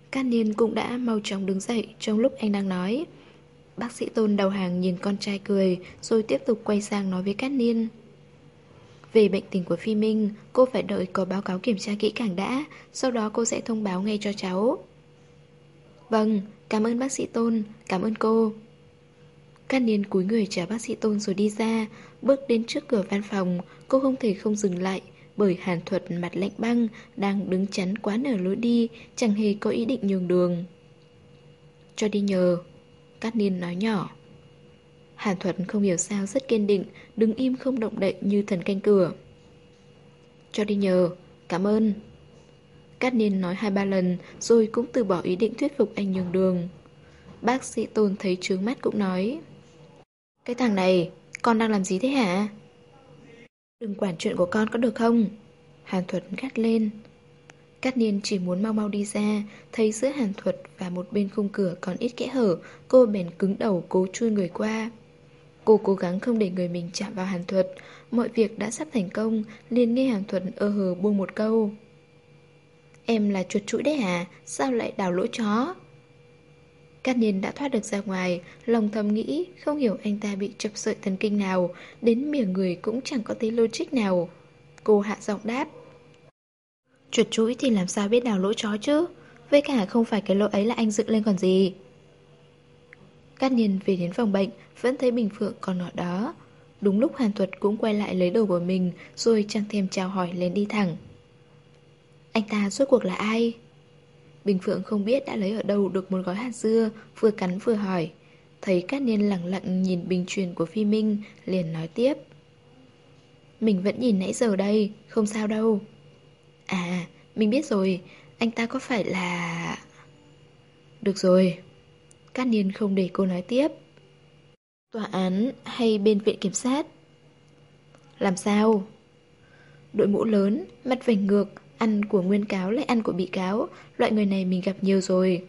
Cát Niên cũng đã mau chóng đứng dậy trong lúc anh đang nói. Bác sĩ Tôn đầu hàng nhìn con trai cười, rồi tiếp tục quay sang nói với Cát Niên. Về bệnh tình của Phi Minh, cô phải đợi có báo cáo kiểm tra kỹ càng đã, sau đó cô sẽ thông báo ngay cho cháu. Vâng, cảm ơn bác sĩ Tôn, cảm ơn cô. Cát Niên cúi người chào bác sĩ Tôn rồi đi ra. Bước đến trước cửa văn phòng, cô không thể không dừng lại, bởi Hàn Thuật mặt lạnh băng đang đứng chắn quá nửa lối đi, chẳng hề có ý định nhường đường. Cho đi nhờ, Cát Niên nói nhỏ. Hàn Thuật không hiểu sao rất kiên định, đứng im không động đậy như thần canh cửa. Cho đi nhờ, cảm ơn. Cát Niên nói 2-3 lần rồi cũng từ bỏ ý định thuyết phục anh nhường đường. Bác sĩ Tôn thấy trướng mắt cũng nói. Cái thằng này, con đang làm gì thế hả? Đừng quản chuyện của con có được không? Hàn Thuật gắt lên. Cát Niên chỉ muốn mau mau đi ra, thấy giữa Hàn Thuật và một bên khung cửa còn ít kẽ hở, cô bèn cứng đầu cố chui người qua. Cô cố gắng không để người mình chạm vào Hàn Thuật, mọi việc đã sắp thành công, liền nghe Hàn Thuật ơ hờ buông một câu. Em là chuột chũi đấy à, sao lại đào lỗ chó? Cát Niên đã thoát được ra ngoài, lòng thầm nghĩ không hiểu anh ta bị chọc sợi thần kinh nào, đến mỉa người cũng chẳng có tí logic nào. Cô hạ giọng đáp. Chuột chũi thì làm sao biết đào lỗ chó chứ, với cả không phải cái lỗ ấy là anh dựng lên còn gì. Cát Niên về đến phòng bệnh, vẫn thấy Bình Phượng còn ở đó. Đúng lúc Hàn Thuật cũng quay lại lấy đồ của mình, rồi chẳng thèm chào hỏi lên đi thẳng. Anh ta rốt cuộc là ai? Bình Phượng không biết đã lấy ở đâu được một gói hạt dưa, vừa cắn vừa hỏi. Thấy Cát Niên lẳng lặng nhìn bình truyền của Phi Minh, liền nói tiếp. Mình vẫn nhìn nãy giờ đây, không sao đâu. À, mình biết rồi, anh ta có phải là... Được rồi. Cát Niên không để cô nói tiếp. Tòa án hay bên viện kiểm sát? Làm sao? Đội mũ lớn, mặt vành ngược, ăn của nguyên cáo lại ăn của bị cáo. Loại người này mình gặp nhiều rồi.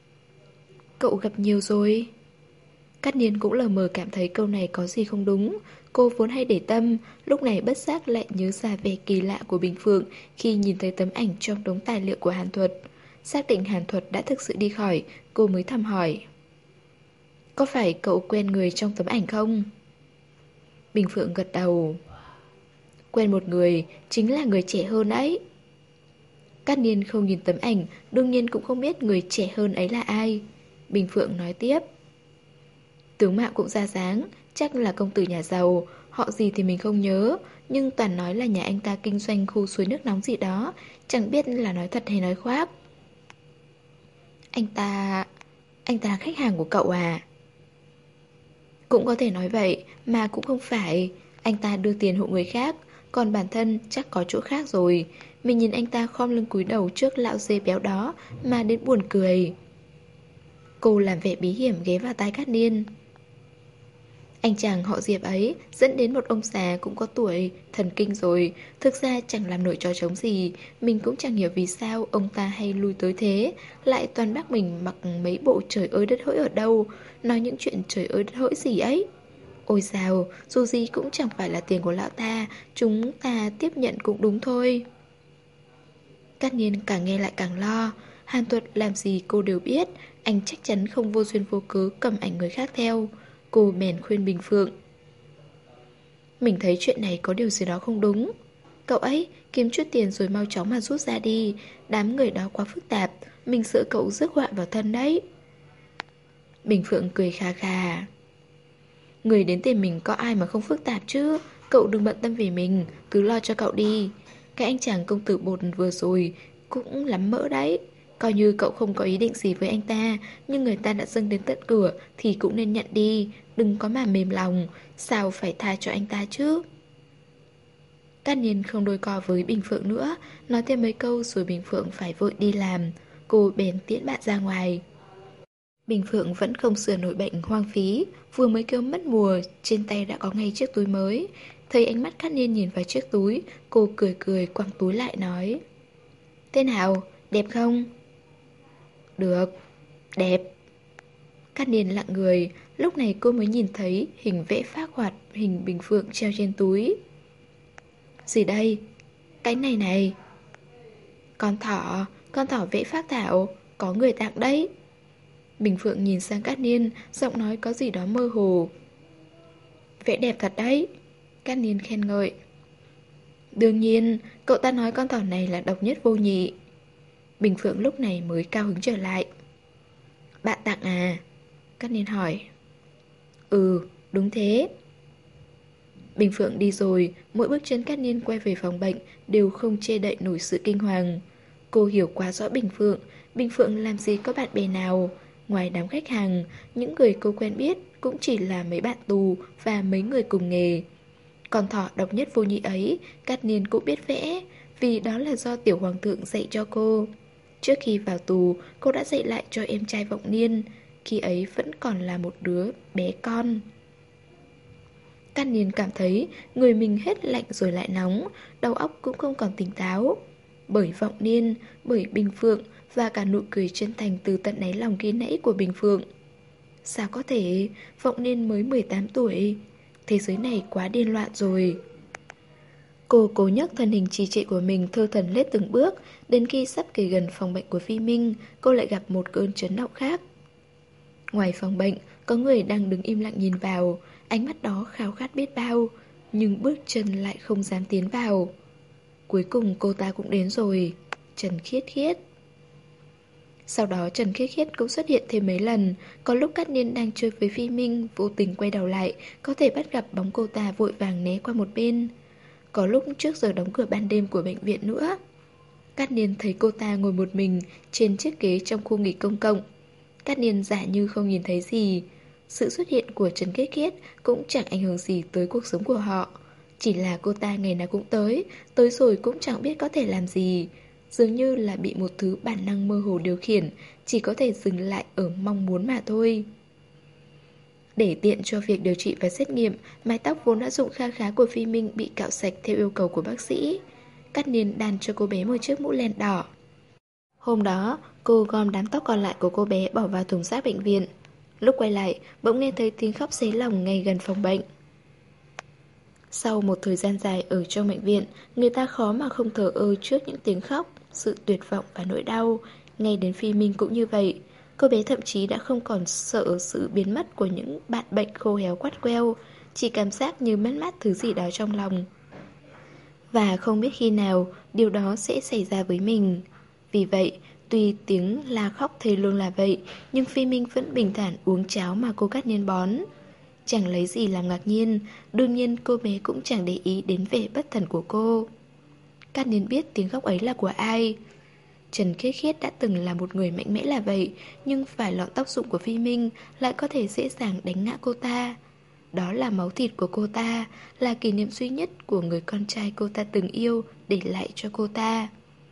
Cậu gặp nhiều rồi? Cát Niên cũng lờ mờ cảm thấy câu này có gì không đúng. Cô vốn hay để tâm, lúc này bất giác lại nhớ ra vẻ kỳ lạ của Bình Phượng khi nhìn thấy tấm ảnh trong đống tài liệu của Hàn Thuật. Xác định Hàn Thuật đã thực sự đi khỏi, cô mới thầm hỏi. Có phải cậu quen người trong tấm ảnh không? Bình Phượng gật đầu. Quen một người, chính là người trẻ hơn ấy. Cát Niên không nhìn tấm ảnh, đương nhiên cũng không biết người trẻ hơn ấy là ai. Bình Phượng nói tiếp. Tướng mạo cũng ra dáng, chắc là công tử nhà giàu, họ gì thì mình không nhớ, nhưng toàn nói là nhà anh ta kinh doanh khu suối nước nóng gì đó, chẳng biết là nói thật hay nói khoác. Anh ta... anh ta là khách hàng của cậu à? Cũng có thể nói vậy, mà cũng không phải. Anh ta đưa tiền hộ người khác, còn bản thân chắc có chỗ khác rồi. Mình nhìn anh ta khom lưng cúi đầu trước lão dê béo đó mà đến buồn cười. Cô làm vẻ bí hiểm ghé vào tai Cát Niên. Anh chàng họ Diệp ấy dẫn đến một ông già cũng có tuổi, thần kinh rồi. Thực ra chẳng làm nổi trò trống gì. Mình cũng chẳng hiểu vì sao ông ta hay lui tới thế. Lại toàn bác mình mặc mấy bộ trời ơi đất hỡi ở đâu. Nói những chuyện trời ơi đất hỡi gì ấy. Ôi sao, dù gì cũng chẳng phải là tiền của lão ta. Chúng ta tiếp nhận cũng đúng thôi. Cát Niên càng nghe lại càng lo. Hàn Thuật làm gì cô đều biết. Anh chắc chắn không vô duyên vô cớ cầm ảnh người khác theo. Cô bèn khuyên Bình Phượng. Mình thấy chuyện này có điều gì đó không đúng. Cậu ấy kiếm chút tiền rồi mau chóng mà rút ra đi. Đám người đó quá phức tạp. Mình sợ cậu rước họa vào thân đấy. Bình Phượng cười khà khà. Người đến tìm mình có ai mà không phức tạp chứ. Cậu đừng bận tâm về mình, cứ lo cho cậu đi. Cái anh chàng công tử bột vừa rồi cũng lắm mỡ đấy. Coi như cậu không có ý định gì với anh ta, nhưng người ta đã dâng đến tận cửa thì cũng nên nhận đi. Đừng có mà mềm lòng. Sao phải tha cho anh ta chứ? Cát Niên không đôi co với Bình Phượng nữa. Nói thêm mấy câu rồi Bình Phượng phải vội đi làm. Cô bèn tiễn bạn ra ngoài. Bình Phượng vẫn không sửa nổi bệnh hoang phí. Vừa mới kêu mất mùa, trên tay đã có ngay chiếc túi mới. Thấy ánh mắt Cát Niên nhìn vào chiếc túi, cô cười cười quăng túi lại nói. Thế nào, đẹp không? Được, đẹp. Cát Niên lặng người. Lúc này cô mới nhìn thấy hình vẽ phác hoạt hình Bình Phượng treo trên túi. Gì đây? Cái này này. Con thỏ vẽ phác thảo. Có người tặng đấy. Bình Phượng nhìn sang Cát Niên, giọng nói có gì đó mơ hồ. Vẽ đẹp thật đấy. Cát Niên khen ngợi. Đương nhiên, cậu ta nói con thỏ này là độc nhất vô nhị. Bình Phượng lúc này mới cao hứng trở lại. Bạn tặng à? Cát Niên hỏi. Ừ, đúng thế. Bình Phượng đi rồi, mỗi bước chân Cát Niên quay về phòng bệnh đều không che đậy nổi sự kinh hoàng. Cô hiểu quá rõ Bình Phượng làm gì có bạn bè nào. Ngoài đám khách hàng, những người cô quen biết cũng chỉ là mấy bạn tù và mấy người cùng nghề. Con thỏ độc nhất vô nhị ấy, Cát Niên cũng biết vẽ, vì đó là do Tiểu Hoàng thượng dạy cho cô. Trước khi vào tù, cô đã dạy lại cho em trai Vọng Niên, khi ấy vẫn còn là một đứa bé con. Cát Niên cảm thấy người mình hết lạnh rồi lại nóng, đầu óc cũng không còn tỉnh táo. Bởi Vọng Niên, bởi Bình Phượng và cả nụ cười chân thành từ tận đáy lòng khi nãy của Bình Phượng. Sao có thể, Vọng Niên mới 18 tuổi. Thế giới này quá điên loạn rồi. Cô cố nhấc thân hình trì trệ của mình thơ thẩn lết từng bước, đến khi sắp kề gần phòng bệnh của Phi Minh, cô lại gặp một cơn chấn động khác. Ngoài phòng bệnh, có người đang đứng im lặng nhìn vào, ánh mắt đó khao khát biết bao, nhưng bước chân lại không dám tiến vào. Cuối cùng cô ta cũng đến rồi, Trần Khiết Khiết. Sau đó Trần Khiết Khiết cũng xuất hiện thêm mấy lần. Có lúc Cát Niên đang chơi với Phi Minh, vô tình quay đầu lại, có thể bắt gặp bóng cô ta vội vàng né qua một bên. Có lúc trước giờ đóng cửa ban đêm của bệnh viện nữa. Cát Niên thấy cô ta ngồi một mình trên chiếc ghế trong khu nghỉ công cộng. Cát Niên giả như không nhìn thấy gì. Sự xuất hiện của Trần Khiết Khiết cũng chẳng ảnh hưởng gì tới cuộc sống của họ. Chỉ là cô ta ngày nào cũng tới rồi cũng chẳng biết có thể làm gì. Dường như là bị một thứ bản năng mơ hồ điều khiển, chỉ có thể dừng lại ở mong muốn mà thôi. Để tiện cho việc điều trị và xét nghiệm, mái tóc vốn đã rụng kha khá của Phi Minh bị cạo sạch theo yêu cầu của bác sĩ. Cát Niên đan cho cô bé một chiếc mũ len đỏ. Hôm đó, cô gom đám tóc còn lại của cô bé bỏ vào thùng rác bệnh viện. Lúc quay lại, bỗng nghe thấy tiếng khóc xé lòng ngay gần phòng bệnh. Sau một thời gian dài ở trong bệnh viện, người ta khó mà không thờ ơ trước những tiếng khóc, sự tuyệt vọng và nỗi đau. Ngay đến Phi Minh cũng như vậy. Cô bé thậm chí đã không còn sợ sự biến mất của những bạn bệnh khô héo quắt queo, chỉ cảm giác như mất mát thứ gì đó trong lòng. Và không biết khi nào điều đó sẽ xảy ra với mình. Vì vậy, tuy tiếng la khóc thê lương là vậy, nhưng Phi Minh vẫn bình thản uống cháo mà cô Cát Niên bón. Chẳng lấy gì làm ngạc nhiên, đương nhiên cô bé cũng chẳng để ý đến vẻ bất thần của cô. Cát Niên biết tiếng khóc ấy là của ai. Trần Khiết Khiết đã từng là một người mạnh mẽ là vậy, nhưng vài lọn tóc rụng của Phi Minh lại có thể dễ dàng đánh ngã cô ta. Đó là máu thịt của cô ta, là kỷ niệm duy nhất của người con trai cô ta từng yêu để lại cho cô ta.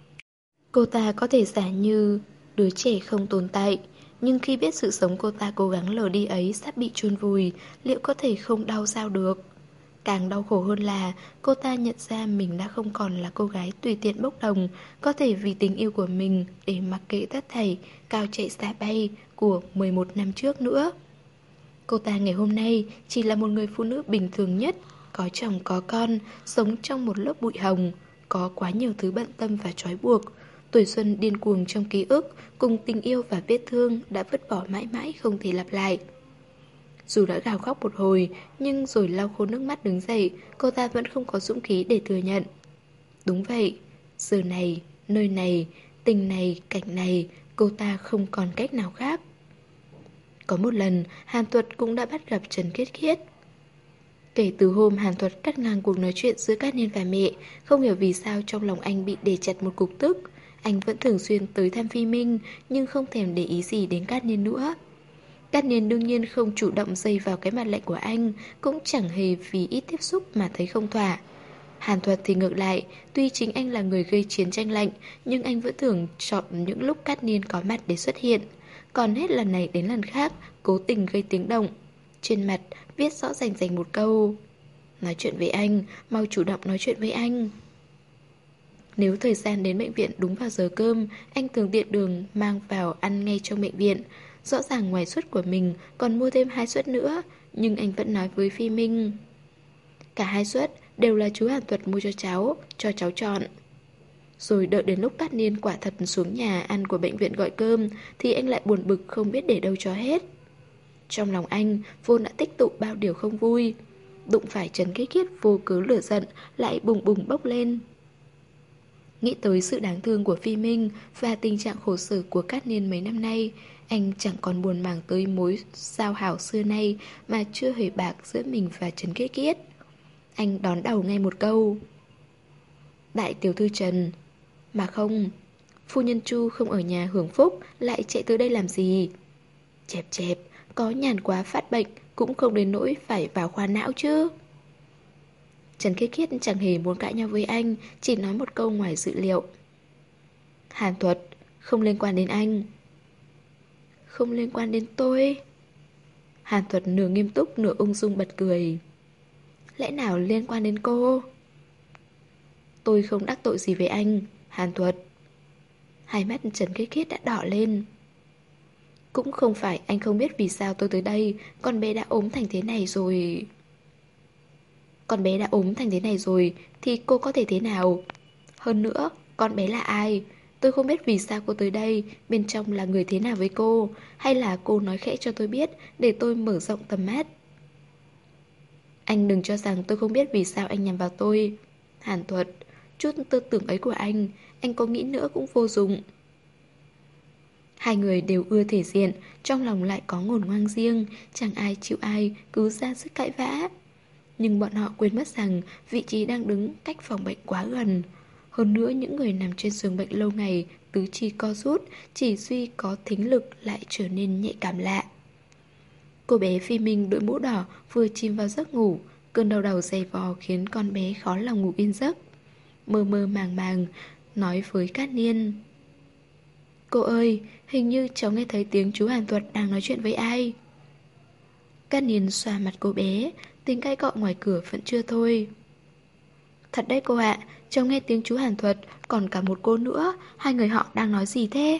Cô ta có thể giả như đứa trẻ không tồn tại, nhưng khi biết sự sống cô ta cố gắng lờ đi ấy sắp bị chôn vùi, liệu có thể không đau sao được? Càng đau khổ hơn là cô ta nhận ra mình đã không còn là cô gái tùy tiện bốc đồng, có thể vì tình yêu của mình để mặc kệ tất thảy, cao chạy xa bay của 11 năm trước nữa. Cô ta ngày hôm nay chỉ là một người phụ nữ bình thường nhất, có chồng có con, sống trong một lớp bụi hồng, có quá nhiều thứ bận tâm và trói buộc. Tuổi xuân điên cuồng trong ký ức cùng tình yêu và vết thương đã vứt bỏ mãi mãi không thể lặp lại. Dù đã gào khóc một hồi, nhưng rồi lau khô nước mắt đứng dậy, cô ta vẫn không có dũng khí để thừa nhận. Đúng vậy, giờ này, nơi này, tình này, cảnh này, cô ta không còn cách nào khác. Có một lần, Hàn Tuật cũng đã bắt gặp Trần Khiết Khiết. Kể từ hôm Hàn Tuật cắt ngang cuộc nói chuyện giữa Cát Niên và mẹ, không hiểu vì sao trong lòng anh bị để chặt một cục tức. Anh vẫn thường xuyên tới thăm Phi Minh, nhưng không thèm để ý gì đến Cát Niên nữa. Cát Niên đương nhiên không chủ động dây vào cái mặt lạnh của anh, cũng chẳng hề vì ít tiếp xúc mà thấy không thỏa. Hàn Thuật thì ngược lại, tuy chính anh là người gây chiến tranh lạnh, nhưng anh vẫn thường chọn những lúc Cát Niên có mặt để xuất hiện. Còn hết lần này đến lần khác, cố tình gây tiếng động. Trên mặt viết rõ rành rành một câu: nói chuyện với anh, mau chủ động nói chuyện với anh. Nếu thời gian đến bệnh viện đúng vào giờ cơm, anh thường tiện đường mang vào ăn ngay trong bệnh viện. Rõ ràng ngoài suất của mình còn mua thêm 2 suất nữa, nhưng anh vẫn nói với Phi Minh: cả 2 suất đều là chú Hàn Tuật mua cho cháu chọn. Rồi đợi đến lúc Cát Niên quả thật xuống nhà ăn của bệnh viện gọi cơm thì anh lại buồn bực không biết để đâu cho hết. Trong lòng anh vốn đã tích tụ bao điều không vui, đụng phải Trần Kích Khiết vô cớ lửa giận lại bùng bùng bốc lên. Nghĩ tới sự đáng thương của Phi Minh và tình trạng khổ sở của Cát Niên mấy năm nay, anh chẳng còn buồn màng tới mối giao hảo xưa nay mà chưa hề bạc giữa mình và Trần Kích Khiết. Anh đón đầu ngay một câu: Đại tiểu thư Trần. Mà không, phu nhân Chu không ở nhà hưởng phúc, lại chạy tới đây làm gì? Chẹp chẹp, có nhàn quá phát bệnh cũng không đến nỗi phải vào khoa não chứ. Trần Khiết Khiết chẳng hề muốn cãi nhau với anh, chỉ nói một câu ngoài dự liệu: Hàn Thuật, không liên quan đến anh. Không liên quan đến tôi? Hàn Thuật nửa nghiêm túc nửa ung dung bật cười. Lẽ nào liên quan đến cô? Tôi không đắc tội gì với anh, Hàn Thuật. Hai mắt Trần Khiết Khiết đã đỏ lên. Cũng không phải anh không biết vì sao tôi tới đây. Con bé đã ốm thành thế này rồi. Con bé đã ốm thành thế này rồi thì cô có thể thế nào? Hơn nữa, con bé là ai? Tôi không biết vì sao cô tới đây, bên trong là người thế nào với cô. Hay là cô nói khẽ cho tôi biết để tôi mở rộng tầm mắt. Anh đừng cho rằng tôi không biết vì sao anh nhằm vào tôi, Hàn Thuật. Chút tư tưởng ấy của anh có nghĩ nữa cũng vô dụng. Hai người đều ưa thể diện, trong lòng lại có ngổn ngang riêng, chẳng ai chịu ai, cứ ra sức cãi vã. Nhưng bọn họ quên mất rằng vị trí đang đứng cách phòng bệnh quá gần. Hơn nữa những người nằm trên giường bệnh lâu ngày, tứ chi co rút, chỉ duy có thính lực lại trở nên nhạy cảm lạ. Cô bé Phi Minh đội mũ đỏ vừa chìm vào giấc ngủ, cơn đau đầu dày vò khiến con bé khó lòng ngủ yên giấc. Mơ mơ màng màng nói với Cát Niên: Cô ơi, hình như cháu nghe thấy tiếng chú Hàn Thuật đang nói chuyện với ai. Cát Niên xoa mặt cô bé, tiếng cãi cọ ngoài cửa vẫn chưa thôi. Thật đấy cô ạ, cháu nghe tiếng chú Hàn Thuật, còn cả một cô nữa, hai người họ đang nói gì thế?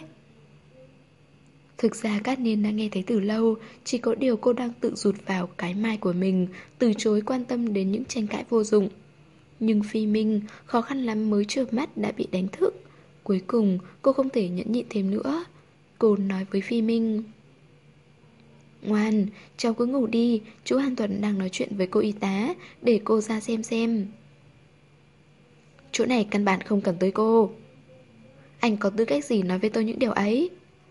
Thực ra Cát Niên đã nghe thấy từ lâu, chỉ có điều cô đang tự rụt vào cái mai của mình, từ chối quan tâm đến những tranh cãi vô dụng. Nhưng Phi Minh khó khăn lắm mới chợp mắt đã bị đánh thức. Cuối cùng cô không thể nhẫn nhịn thêm nữa. Cô nói với Phi Minh: Ngoan, cháu cứ ngủ đi, chú Hàn Tuấn đang nói chuyện với cô y tá, để cô ra xem. Chỗ này căn bản không cần tới cô. Anh có tư cách gì nói với tôi những điều ấy?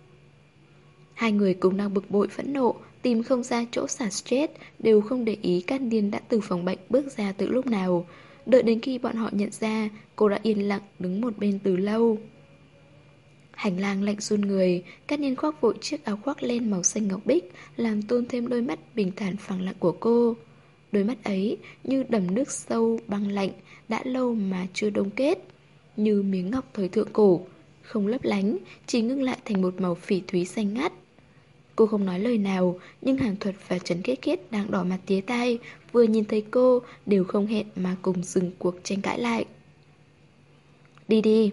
Hai người cùng đang bực bội phẫn nộ, tìm không ra chỗ xả stress, đều không để ý Cát Niên đã từ phòng bệnh bước ra từ lúc nào. Đợi đến khi bọn họ nhận ra, cô đã yên lặng đứng một bên từ lâu. Hành lang lạnh run người, Cát Niên khoác vội chiếc áo khoác len màu xanh ngọc bích, làm tôn thêm đôi mắt bình thản phẳng lặng của cô. Đôi mắt ấy như đầm nước sâu băng lạnh, đã lâu mà chưa đông kết, như miếng ngọc thời thượng cổ, không lấp lánh, chỉ ngưng lại thành một màu phỉ thúy xanh ngắt. Cô không nói lời nào, nhưng Hàn Thuật và Trấn Kết Kết đang đỏ mặt tía tai, vừa nhìn thấy cô đều không hẹn mà cùng dừng cuộc tranh cãi lại. Đi đi.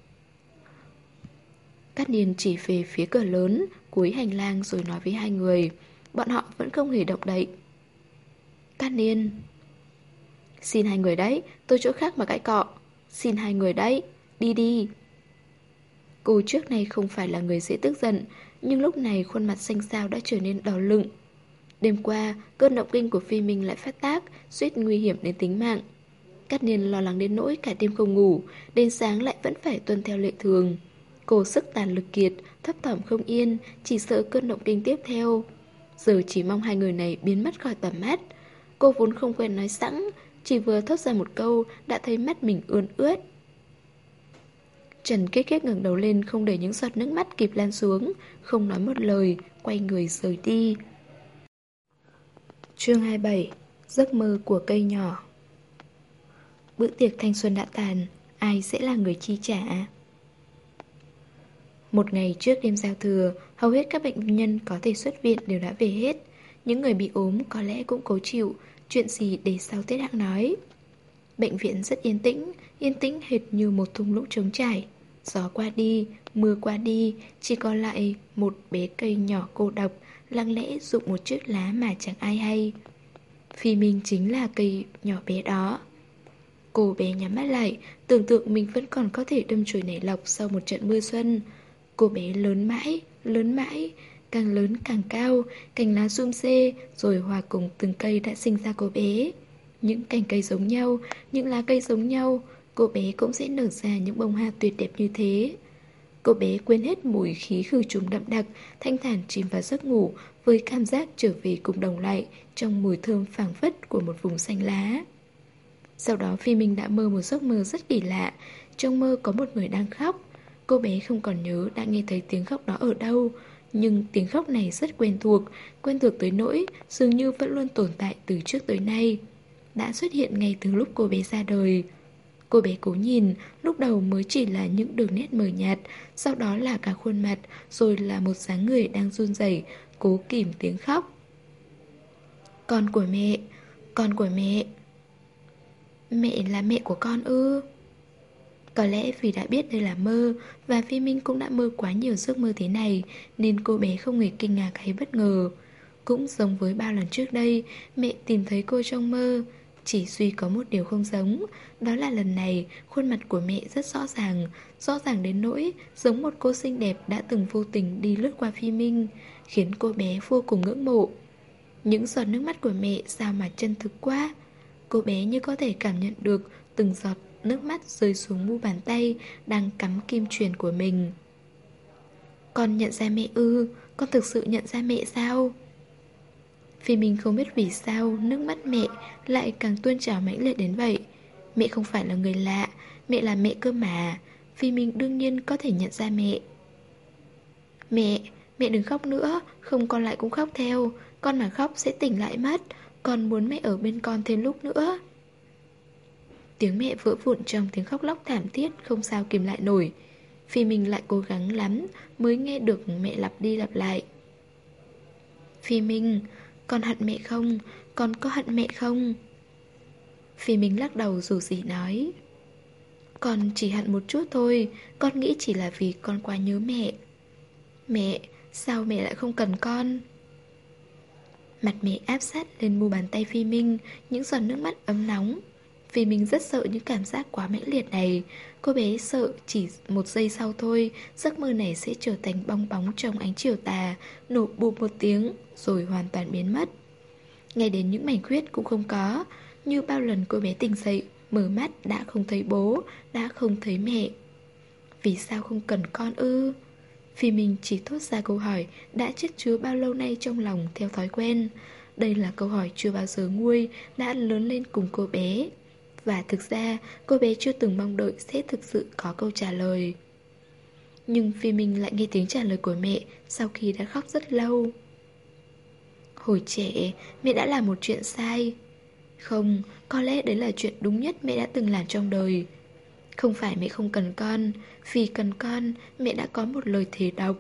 Cát Niên chỉ về phía cửa lớn, cuối hành lang rồi nói với hai người. Bọn họ vẫn không hề động đậy. Cát Niên: Xin hai người đấy, tôi chỗ khác mà cãi cọ. Xin hai người đấy, đi đi. Cô trước này không phải là người dễ tức giận, nhưng lúc này khuôn mặt xanh xao đã trở nên đỏ lựng. Đêm qua, cơn động kinh của Phi Minh lại phát tác, suýt nguy hiểm đến tính mạng. Cát Niên lo lắng đến nỗi cả đêm không ngủ, đến sáng lại vẫn phải tuân theo lệ thường. Cô sức tàn lực kiệt, thấp thỏm không yên, chỉ sợ cơn động kinh tiếp theo. Giờ chỉ mong hai người này biến mất khỏi tầm mắt. Cô vốn không quen nói sẵn, chỉ vừa thốt ra một câu đã thấy mắt mình ươn ướt. Trần Kết Kết ngẩng đầu lên, không để những giọt nước mắt kịp lan xuống, không nói một lời, quay người rời đi. Chương 27: Giấc mơ của cây nhỏ. Bữa tiệc thanh xuân đã tàn, ai sẽ là người chi trả? Một ngày trước đêm giao thừa, hầu hết các bệnh nhân có thể xuất viện đều đã về hết. Những người bị ốm có lẽ cũng cố chịu, chuyện gì để sau Tết hẵng nói. Bệnh viện rất yên tĩnh hệt như một thung lũng trống trải. Gió qua đi, mưa qua đi, chỉ còn lại một bé cây nhỏ cô độc, lặng lẽ rụng một chiếc lá mà chẳng ai hay. Phi Minh chính là cây nhỏ bé đó. Cô bé nhắm mắt lại, tưởng tượng mình vẫn còn có thể đâm chồi nảy lọc sau một trận mưa xuân. Cô bé lớn mãi, càng lớn càng cao, cành lá sum xê, rồi hòa cùng từng cây đã sinh ra cô bé. Những cành cây giống nhau, những lá cây giống nhau, cô bé cũng sẽ nở ra những bông hoa tuyệt đẹp như thế. Cô bé quên hết mùi khí khử trùng đậm đặc, thanh thản chìm vào giấc ngủ với cảm giác trở về cùng đồng lại trong mùi thơm phảng phất của một vùng xanh lá. Sau đó Phi Minh đã mơ một giấc mơ rất kỳ lạ. Trong mơ có một người đang khóc. Cô bé không còn nhớ đã nghe thấy tiếng khóc đó ở đâu, nhưng tiếng khóc này rất quen thuộc tới nỗi dường như vẫn luôn tồn tại từ trước tới nay. Đã xuất hiện ngay từ lúc cô bé ra đời. Cô bé cố nhìn, lúc đầu mới chỉ là những đường nét mờ nhạt, sau đó là cả khuôn mặt, rồi là một dáng người đang run rẩy, cố kìm tiếng khóc. Con của mẹ, con của mẹ. Mẹ là mẹ của con ư? Có lẽ vì đã biết đây là mơ, và Phi Minh cũng đã mơ quá nhiều giấc mơ thế này, nên cô bé không hề kinh ngạc hay bất ngờ. Cũng giống với bao lần trước đây, mẹ tìm thấy cô trong mơ. Chỉ duy có một điều không giống, đó là lần này khuôn mặt của mẹ rất rõ ràng đến nỗi giống một cô xinh đẹp đã từng vô tình đi lướt qua Phi Minh, khiến cô bé vô cùng ngưỡng mộ. Những giọt nước mắt của mẹ sao mà chân thực quá. Cô bé như có thể cảm nhận được từng giọt nước mắt rơi xuống mu bàn tay đang cắm kim chuyền của mình. Con nhận ra mẹ ư? Con thực sự nhận ra mẹ sao? Vì mình không biết vì sao nước mắt mẹ lại càng tuôn trào mãnh liệt đến vậy. Mẹ không phải là người lạ, mẹ là mẹ cơ mà. Vì mình đương nhiên có thể nhận ra mẹ. Mẹ đừng khóc nữa, không con lại cũng khóc theo. Con mà khóc sẽ tỉnh lại mất. Con muốn mẹ ở bên con thêm lúc nữa. Tiếng mẹ vỡ vụn trong tiếng khóc lóc thảm thiết không sao kìm lại nổi. Phi Minh lại cố gắng lắm mới nghe được mẹ lặp đi lặp lại. Phi Minh, con hận mẹ không? Con có hận mẹ không? Phi Minh lắc đầu dù gì nói. Con chỉ hận một chút thôi, con nghĩ chỉ là vì con quá nhớ mẹ. Mẹ, sao mẹ lại không cần con? Mặt mẹ áp sát lên mu bàn tay Phi Minh, những giọt nước mắt ấm nóng. Vì mình rất sợ những cảm giác quá mãnh liệt này. Cô bé sợ chỉ một giây sau thôi giấc mơ này sẽ trở thành bong bóng trong ánh chiều tà, nổ bụp một tiếng rồi hoàn toàn biến mất. Ngay đến những mảnh khuyết cũng không có. Như bao lần cô bé tỉnh dậy, mở mắt đã không thấy bố, đã không thấy mẹ. Vì sao không cần con ư? Vì mình chỉ thốt ra câu hỏi đã chất chứa bao lâu nay trong lòng theo thói quen. Đây là câu hỏi chưa bao giờ nguôi, đã lớn lên cùng cô bé. Và thực ra cô bé chưa từng mong đợi sẽ thực sự có câu trả lời. Nhưng Phi Minh lại nghe tiếng trả lời của mẹ sau khi đã khóc rất lâu. Hồi trẻ mẹ đã làm một chuyện sai. Không, có lẽ đấy là chuyện đúng nhất mẹ đã từng làm trong đời. Không phải mẹ không cần con, vì cần con mẹ đã có một lời thề độc.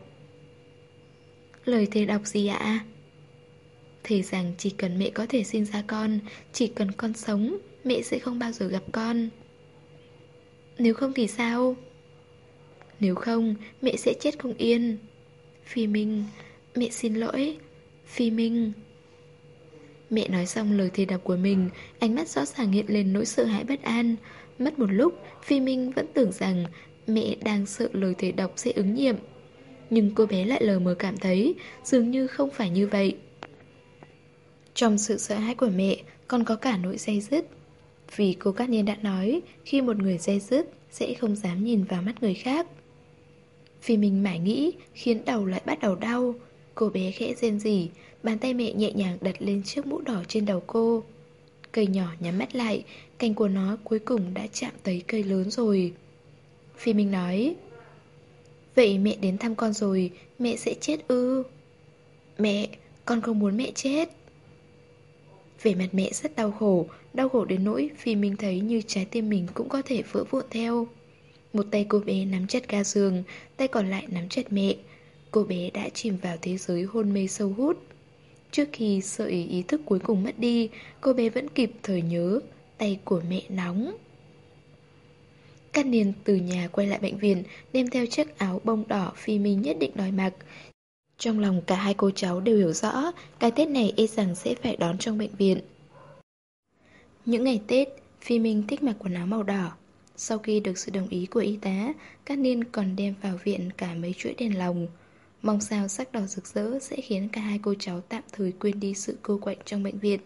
Lời thề độc gì ạ? Thề rằng chỉ cần mẹ có thể sinh ra con, chỉ cần con sống, mẹ sẽ không bao giờ gặp con. Nếu không thì sao? Nếu không, mẹ sẽ chết không yên. Phi Minh, mẹ xin lỗi. Phi Minh. Mẹ nói xong lời thề độc của mình, ánh mắt rõ ràng hiện lên nỗi sợ hãi bất an. Mất một lúc, Phi Minh vẫn tưởng rằng mẹ đang sợ lời thề độc sẽ ứng nghiệm. Nhưng cô bé lại lờ mờ cảm thấy dường như không phải như vậy. Trong sự sợ hãi của mẹ còn có cả nỗi day dứt. Vì cô Cát Niên đã nói khi một người day dứt sẽ không dám nhìn vào mắt người khác. Phi Minh mải nghĩ khiến đầu lại bắt đầu đau. Cô bé khẽ rên rỉ, bàn tay mẹ nhẹ nhàng đặt lên chiếc mũ đỏ trên đầu cô. Cây nhỏ nhắm mắt lại, cành của nó cuối cùng đã chạm tới cây lớn rồi. Phi Minh nói, vậy mẹ đến thăm con rồi, mẹ sẽ chết ư? Mẹ, con không muốn mẹ chết. Vẻ mặt mẹ rất đau khổ đến nỗi Phi Minh thấy như trái tim mình cũng có thể vỡ vụn theo. Một tay cô bé nắm chặt ga giường, tay còn lại nắm chặt mẹ. Cô bé đã chìm vào thế giới hôn mê sâu hút. Trước khi sợi ý thức cuối cùng mất đi, cô bé vẫn kịp thời nhớ tay của mẹ nóng. Cát Niên từ nhà quay lại bệnh viện, đem theo chiếc áo bông đỏ Phi Minh nhất định đòi mặc. Trong lòng cả hai cô cháu đều hiểu rõ cái Tết này e rằng sẽ phải đón trong bệnh viện. Những ngày Tết, Phi Minh thích mặc quần áo màu đỏ. Sau khi được sự đồng ý của y tá, Cát Niên còn đem vào viện cả mấy chuỗi đèn lồng. Mong sao sắc đỏ rực rỡ sẽ khiến cả hai cô cháu tạm thời quên đi sự cô quạnh trong bệnh viện.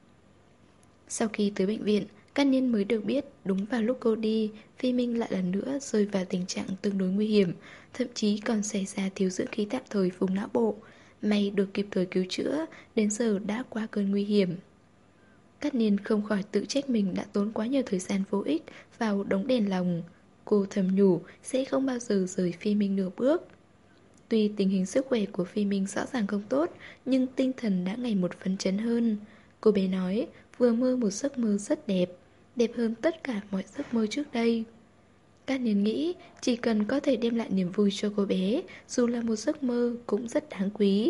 Sau khi tới bệnh viện, Cát Niên mới được biết đúng vào lúc cô đi, Phi Minh lại lần nữa rơi vào tình trạng tương đối nguy hiểm, thậm chí còn xảy ra thiếu dưỡng khí tạm thời vùng não bộ. May được kịp thời cứu chữa, đến giờ đã qua cơn nguy hiểm. Cát Niên không khỏi tự trách mình đã tốn quá nhiều thời gian vô ích vào đống đèn lồng. Cô thầm nhủ sẽ không bao giờ rời Phi Minh nửa bước. Tuy tình hình sức khỏe của Phi Minh rõ ràng không tốt, nhưng tinh thần đã ngày một phấn chấn hơn. Cô bé nói vừa mơ một giấc mơ rất đẹp, đẹp hơn tất cả mọi giấc mơ trước đây. Cát Niên nghĩ chỉ cần có thể đem lại niềm vui cho cô bé, dù là một giấc mơ cũng rất đáng quý.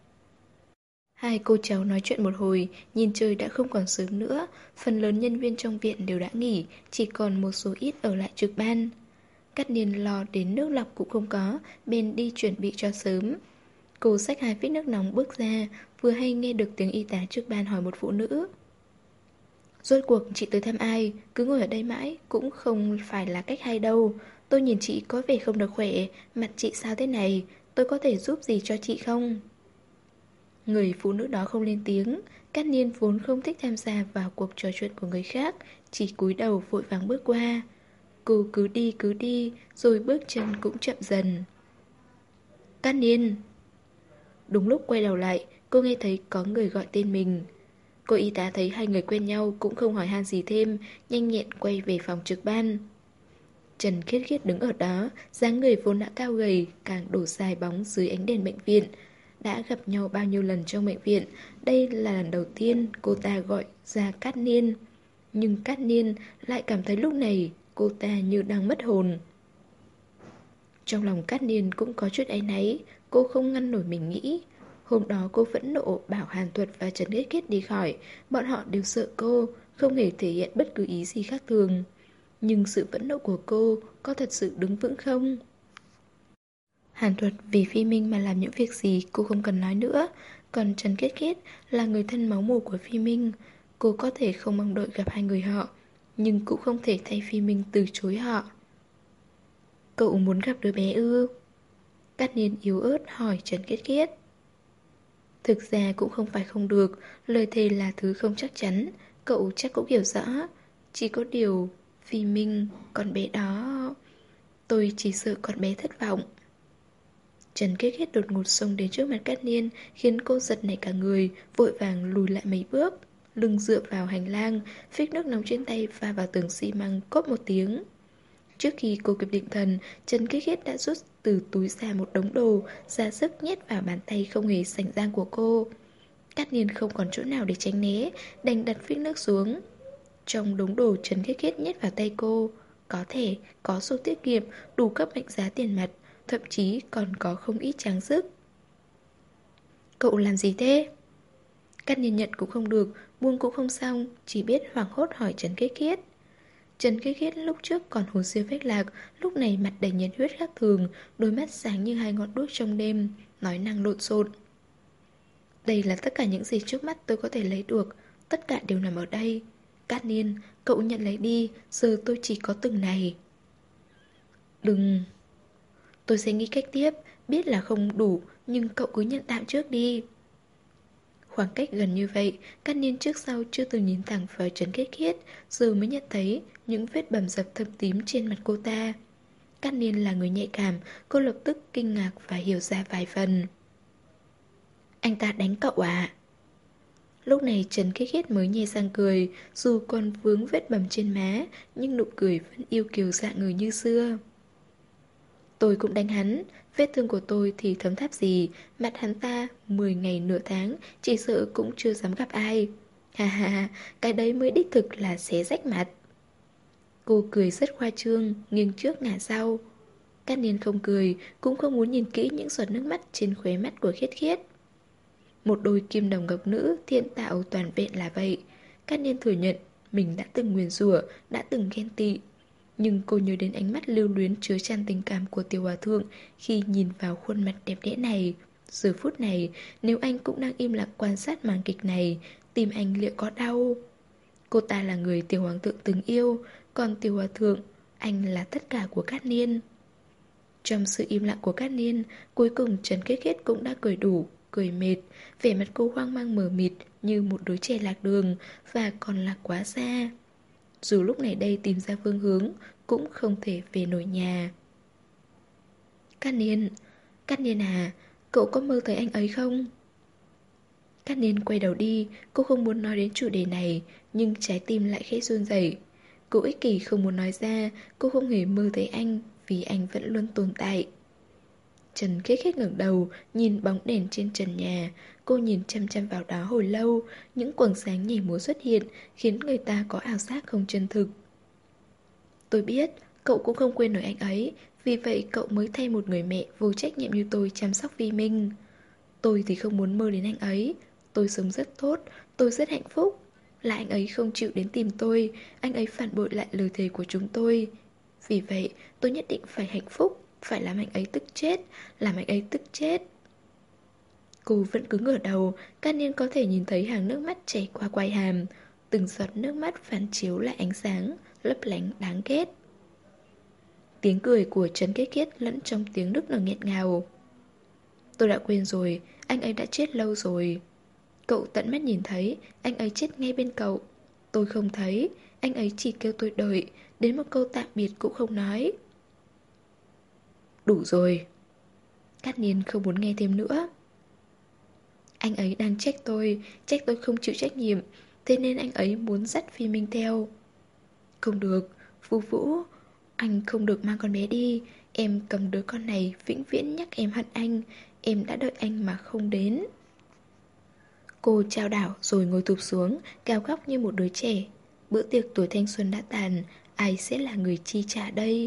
Hai cô cháu nói chuyện một hồi, nhìn trời đã không còn sớm nữa, phần lớn nhân viên trong viện đều đã nghỉ, chỉ còn một số ít ở lại trực ban. Cát Niên lo đến nước lọc cũng không có, bên đi chuẩn bị cho sớm. Cô xách hai vít nước nóng bước ra, vừa hay nghe được tiếng y tá trực ban hỏi một phụ nữ. Rốt cuộc chị tới thăm ai, cứ ngồi ở đây mãi cũng không phải là cách hay đâu. Tôi nhìn chị có vẻ không được khỏe, mặt chị sao thế này, tôi có thể giúp gì cho chị không? Người phụ nữ đó không lên tiếng. Cát Niên vốn không thích tham gia vào cuộc trò chuyện của người khác, chỉ cúi đầu vội vàng bước qua. Cô cứ đi, rồi bước chân cũng chậm dần. Cát Niên. Đúng lúc quay đầu lại, cô nghe thấy có người gọi tên mình. Cô y tá thấy hai người quen nhau cũng không hỏi han gì thêm, nhanh nhẹn quay về phòng trực ban. Trần Khiết Khiết đứng ở đó, dáng người vốn đã cao gầy, càng đổ dài bóng dưới ánh đèn bệnh viện. Đã gặp nhau bao nhiêu lần trong bệnh viện, đây là lần đầu tiên cô ta gọi ra Cát Niên. Nhưng Cát Niên lại cảm thấy lúc này cô ta như đang mất hồn. Trong lòng Cát Niên cũng có chút áy náy, cô không ngăn nổi mình nghĩ. Hôm đó cô phẫn nộ bảo Hàn Thuật và Trần Khiết Khiết đi khỏi, bọn họ đều sợ cô, không hề thể hiện bất cứ ý gì khác thường. Nhưng sự phẫn nộ của cô có thật sự đứng vững không? Hàn Thuật vì Phi Minh mà làm những việc gì cô không cần nói nữa. Còn Trần Khiết Khiết là người thân máu mủ của Phi Minh. Cô có thể không mong đợi gặp hai người họ, nhưng cũng không thể thay Phi Minh từ chối họ. Cậu muốn gặp đứa bé ư? Cát Niên yếu ớt hỏi Trần Khiết Khiết. Thực ra cũng không phải không được, lời thề là thứ không chắc chắn, cậu chắc cũng hiểu rõ. Chỉ có điều, Phi Minh, con bé đó... Tôi chỉ sợ con bé thất vọng. Trần Khiết Khiết đột ngột xông đến trước mặt Cát Niên, khiến cô giật nảy cả người, vội vàng lùi lại mấy bước. Lưng dựa vào hành lang, phích nước nóng trên tay va vào tường xi măng cốp một tiếng. Trước khi cô kịp định thần, Trần Khiết Khiết đã rút từ túi ra một đống đồ, ra sức nhét vào bàn tay không hề sành giang của cô. Cát Niên không còn chỗ nào để tránh né, đành đặt phích nước xuống. Trong đống đồ Trần Khiết Khiết nhét vào tay cô, có thẻ, có sổ tiết kiệm, đủ cấp mệnh giá tiền mặt, thậm chí còn có không ít trang sức. Cậu làm gì thế? Cát Niên nhận cũng không được, buông cũng không xong, chỉ biết hoảng hốt hỏi Trần Khiết Khiết. Trần Khiết Khiết lúc trước còn hồn siêu phách lạc, lúc này mặt đầy nhiệt huyết khác thường, đôi mắt sáng như hai ngọn đuốc trong đêm, nói năng lộn xộn. Đây là tất cả những gì trước mắt tôi có thể lấy được, tất cả đều nằm ở đây. Cát Niên, cậu nhận lấy đi, giờ tôi chỉ có từng này. Đừng... Tôi sẽ nghĩ cách tiếp, biết là không đủ, nhưng cậu cứ nhận tạm trước đi. Khoảng cách gần như vậy, Cát Niên trước sau chưa từng nhìn thẳng vào Trần Khiết Khiết, giờ mới nhận thấy những vết bầm dập thâm tím trên mặt cô ta. Cát Niên là người nhạy cảm, cô lập tức kinh ngạc và hiểu ra vài phần. Anh ta đánh cậu à? Lúc này Trần Khiết Khiết mới nhe răng cười, dù còn vướng vết bầm trên má, nhưng nụ cười vẫn yêu kiều dạng người như xưa. Tôi cũng đánh hắn, vết thương của tôi thì thấm tháp gì, mặt hắn ta 10 ngày nửa tháng, chỉ sợ cũng chưa dám gặp ai. Ha ha, cái đấy mới đích thực là xé rách mặt. Cô cười rất khoa trương, nghiêng trước ngả sau. Cát Niên không cười, cũng không muốn nhìn kỹ những giọt nước mắt trên khóe mắt của Khiết Khiết. Một đôi kim đồng ngọc nữ thiên tạo toàn vẹn là vậy. Cát Niên thừa nhận mình đã từng nguyền rủa, đã từng ghen tị. Nhưng cô nhớ đến ánh mắt lưu luyến chứa chan tình cảm của Tiểu Hòa Thượng khi nhìn vào khuôn mặt đẹp đẽ này. Giờ phút này, nếu anh cũng đang im lặng quan sát màn kịch này, tim anh liệu có đau? Cô ta là người tiểu hoàng thượng từng yêu, còn tiểu hòa thượng, anh là tất cả của Cát Niên. Trong sự im lặng của Cát Niên, cuối cùng Trần Kết Kết cũng đã cười đủ, cười mệt, vẻ mặt cô hoang mang mờ mịt như một đứa trẻ lạc đường và còn lạc quá xa. Dù lúc này đây tìm ra phương hướng, cũng không thể về nổi nhà. Cát Niên à, cậu có mơ thấy anh ấy không? Cát Niên quay đầu đi, cô không muốn nói đến chủ đề này, nhưng trái tim lại khẽ run rẩy. Cô ích kỷ không muốn nói ra, cô không hề mơ thấy anh, vì anh vẫn luôn tồn tại. Trần Khiết Khiết ngẩng đầu, nhìn bóng đèn trên trần nhà. Cô nhìn chăm chăm vào đó hồi lâu, những quầng sáng nhảy múa xuất hiện, khiến người ta có ảo giác không chân thực. Tôi biết, cậu cũng không quên nổi anh ấy, vì vậy cậu mới thay một người mẹ vô trách nhiệm như tôi chăm sóc Vi Minh. Tôi thì không muốn mơ đến anh ấy. Tôi sống rất tốt, tôi rất hạnh phúc. Là anh ấy không chịu đến tìm tôi, anh ấy phản bội lại lời thề của chúng tôi. Vì vậy, tôi nhất định phải hạnh phúc, phải làm anh ấy tức chết, làm anh ấy tức chết. Cô vẫn cứ ngửa đầu, Cát Niên có thể nhìn thấy hàng nước mắt chảy qua quai hàm. Từng giọt nước mắt phản chiếu lại ánh sáng, lấp lánh đáng ghét. Tiếng cười của Trần Kết Kết lẫn trong tiếng nức nở nghẹn ngào. Tôi đã quên rồi, anh ấy đã chết lâu rồi. Cậu tận mắt nhìn thấy, anh ấy chết ngay bên cậu. Tôi không thấy, anh ấy chỉ kêu tôi đợi, đến một câu tạm biệt cũng không nói. Đủ rồi. Cát Niên không muốn nghe thêm nữa. Anh ấy đang trách tôi không chịu trách nhiệm, thế nên anh ấy muốn dắt Phi Minh theo. Không được, Vu Vũ, anh không được mang con bé đi. Em cầm đứa con này vĩnh viễn nhắc em hận anh. Em đã đợi anh mà không đến. Cô chao đảo rồi ngồi thụp xuống, gào khóc như một đứa trẻ. Bữa tiệc tuổi thanh xuân đã tàn, ai sẽ là người chi trả đây?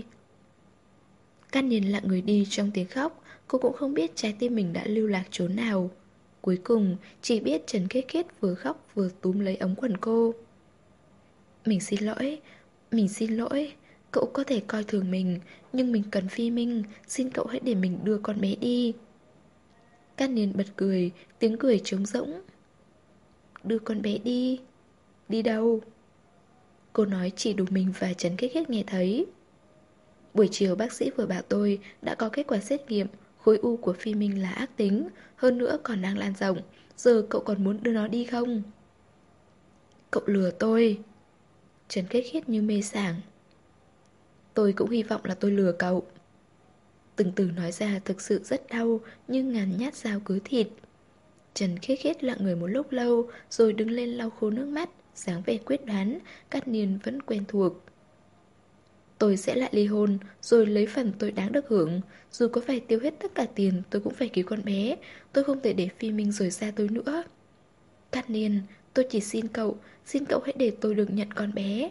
Cát Niên lặng người đi trong tiếng khóc. Cô cũng không biết trái tim mình đã lưu lạc chỗ nào. Cuối cùng chỉ biết Trần Kết Kết vừa khóc vừa túm lấy ống quần cô. Mình xin lỗi, mình xin lỗi. Cậu có thể coi thường mình, nhưng mình cần Phi Minh. Xin cậu hãy để mình đưa con bé đi. Cát Niên bật cười, tiếng cười trống rỗng. Đưa con bé đi. Đi đâu? Cô nói chỉ đủ mình và Trần Kết Kết nghe thấy. Buổi chiều bác sĩ vừa bảo tôi đã có kết quả xét nghiệm, khối u của Phi Minh là ác tính, hơn nữa còn đang lan rộng. Giờ cậu còn muốn đưa nó đi không? Cậu lừa tôi. Trần Kết Kết như mê sảng. Tôi cũng hy vọng là tôi lừa cậu. Từng từ nói ra thực sự rất đau, như ngàn nhát dao cứa thịt. Trần Khiết Khiết lặng người một lúc lâu, rồi đứng lên lau khô nước mắt, dáng vẻ quyết đoán. Cát Niên vẫn quen thuộc. Tôi sẽ lại ly hôn, rồi lấy phần tôi đáng được hưởng. Dù có phải tiêu hết tất cả tiền, tôi cũng phải cứu con bé. Tôi không thể để Phi Minh rời xa tôi nữa. Cát Niên, tôi chỉ xin cậu hãy để tôi được nhận con bé.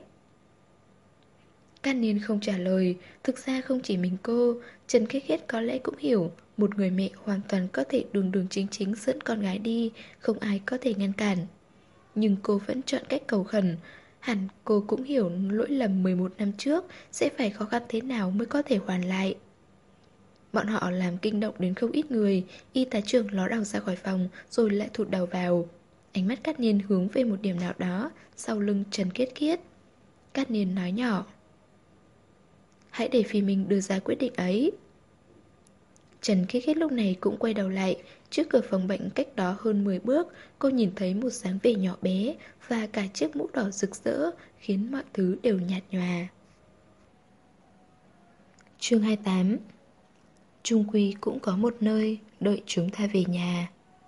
Cát Niên không trả lời. Thực ra không chỉ mình cô, Trần Khiết Khiết có lẽ cũng hiểu, một người mẹ hoàn toàn có thể đường đường chính chính dẫn con gái đi, không ai có thể ngăn cản. Nhưng cô vẫn chọn cách cầu khẩn. Hẳn cô cũng hiểu lỗi lầm 11 năm trước sẽ phải khó khăn thế nào mới có thể hoàn lại. Bọn họ làm kinh động đến không ít người. Y tá trưởng ló đầu ra khỏi phòng, rồi lại thụt đầu vào. Ánh mắt Cát Niên hướng về một điểm nào đó sau lưng Trần Khiết Khiết. Cát Niên nói nhỏ: Hãy để Phi Minh đưa ra quyết định ấy. Trần Khiết Khiết lúc này cũng quay đầu lại. Trước cửa phòng bệnh cách đó hơn 10 bước, cô nhìn thấy một dáng vẻ nhỏ bé và cả chiếc mũ đỏ rực rỡ, khiến mọi thứ đều nhạt nhòa. Chương 28. Chung quy cũng có một nơi đợi chúng ta về nhà.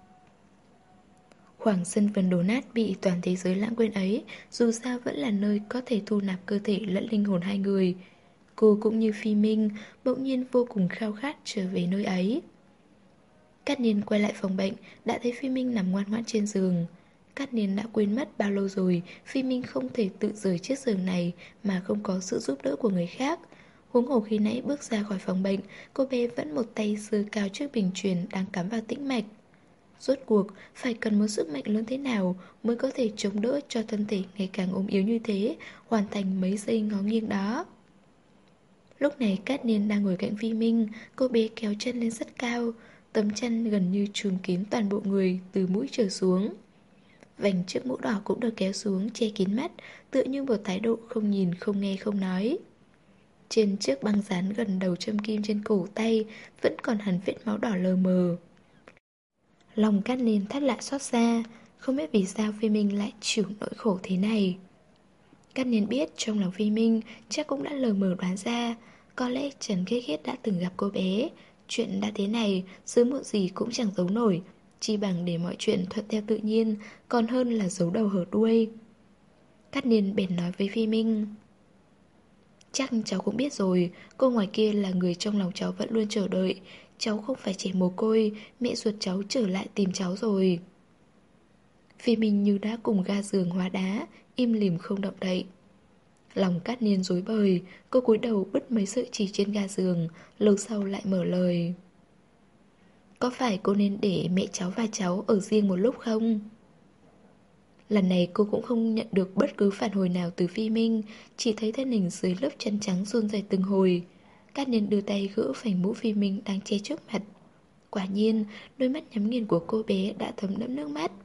Khoảng sân vườn đổ nát bị toàn thế giới lãng quên ấy, dù sao vẫn là nơi có thể thu nạp cơ thể lẫn linh hồn hai người. Cô cũng như Phi Minh, bỗng nhiên vô cùng khao khát trở về nơi ấy. Cát Niên quay lại phòng bệnh, đã thấy Phi Minh nằm ngoan ngoãn trên giường. Cát Niên đã quên mất bao lâu rồi Phi Minh không thể tự rời chiếc giường này mà không có sự giúp đỡ của người khác. Huống hồ khi nãy bước ra khỏi phòng bệnh, cô bé vẫn một tay giơ cao chiếc bình truyền đang cắm vào tĩnh mạch. Rốt cuộc, phải cần một sức mạnh lớn thế nào mới có thể chống đỡ cho thân thể ngày càng ốm yếu như thế, hoàn thành mấy giây ngó nghiêng đó. Lúc này Cát Niên đang ngồi cạnh Phi Minh, cô bé kéo chân lên rất cao, tấm chân gần như trùm kín toàn bộ người từ mũi trở xuống. Vành chiếc mũ đỏ cũng được kéo xuống che kín mắt, tựa như một thái độ không nhìn, không nghe, không nói. Trên chiếc băng dán gần đầu châm kim trên cổ tay vẫn còn hằn vết máu đỏ lờ mờ. Lòng Cát Niên thắt lại xót xa, không biết vì sao Phi Minh lại chịu nỗi khổ thế này. Cát Niên biết trong lòng Phi Minh chắc cũng đã lờ mờ đoán ra, có lẽ Trần Khiết Khiết đã từng gặp cô bé. Chuyện đã thế này, sớm muộn gì cũng chẳng giấu nổi, chi bằng để mọi chuyện thuận theo tự nhiên, còn hơn là giấu đầu hở đuôi. Cát Niên bèn nói với Phi Minh: chắc cháu cũng biết rồi, cô ngoài kia là người trong lòng cháu vẫn luôn chờ đợi. Cháu không phải trẻ mồ côi, mẹ ruột cháu trở lại tìm cháu rồi. Phi Minh như đã cùng ga giường hóa đá, im lìm không động đậy. Lòng Cát Niên rối bời, cô cúi đầu bứt mấy sợi chỉ trên ga giường, lâu sau lại mở lời: có phải cô nên để mẹ cháu và cháu ở riêng một lúc không? Lần này cô cũng không nhận được bất cứ phản hồi nào từ Phi Minh, chỉ thấy thân hình dưới lớp chăn trắng run rẩy từng hồi. Cát Niên đưa tay gỡ phành mũ Phi Minh đang che trước mặt. Quả nhiên, đôi mắt nhắm nghiền của cô bé đã thấm đẫm nước mắt.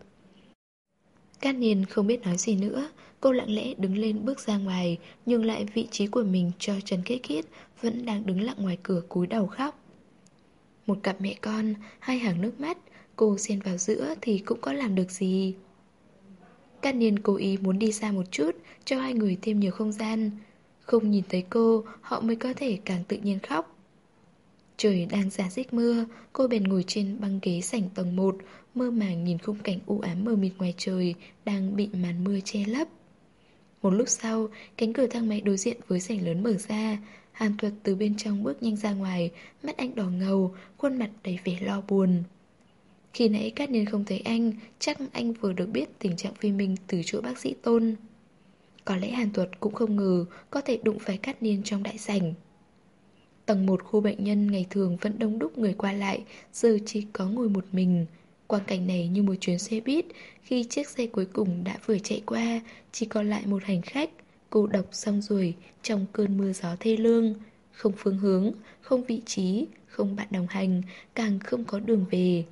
Cát Niên không biết nói gì nữa, cô lặng lẽ đứng lên bước ra ngoài, nhường lại vị trí của mình cho Trần Khiết Khiết vẫn đang đứng lặng ngoài cửa cúi đầu khóc. Một cặp mẹ con, hai hàng nước mắt, cô xen vào giữa thì cũng có làm được gì. Cát Niên cố ý muốn đi xa một chút, cho hai người thêm nhiều không gian. Không nhìn thấy cô, họ mới có thể càng tự nhiên khóc. Trời đang rả rích mưa, cô bèn ngồi trên băng ghế sảnh tầng 1, mơ màng nhìn khung cảnh u ám mờ mịt ngoài trời đang bị màn mưa che lấp. Một lúc sau, cánh cửa thang máy đối diện với sảnh lớn mở ra. Hàn Thuật từ bên trong bước nhanh ra ngoài, mắt anh đỏ ngầu, khuôn mặt đầy vẻ lo buồn. Khi nãy Cát Niên không thấy anh, chắc anh vừa được biết tình trạng Phi Minh từ chỗ bác sĩ Tôn. Có lẽ Hàn Thuật cũng không ngờ có thể đụng phải Cát Niên trong đại sảnh. Tầng 1 khu bệnh nhân ngày thường vẫn đông đúc người qua lại, giờ chỉ có ngồi một mình. Quang cảnh này như một chuyến xe buýt, khi chiếc xe cuối cùng đã vừa chạy qua, chỉ còn lại một hành khách, cô độc xong rồi, trong cơn mưa gió thê lương. Không phương hướng, không vị trí, không bạn đồng hành, càng không có đường về.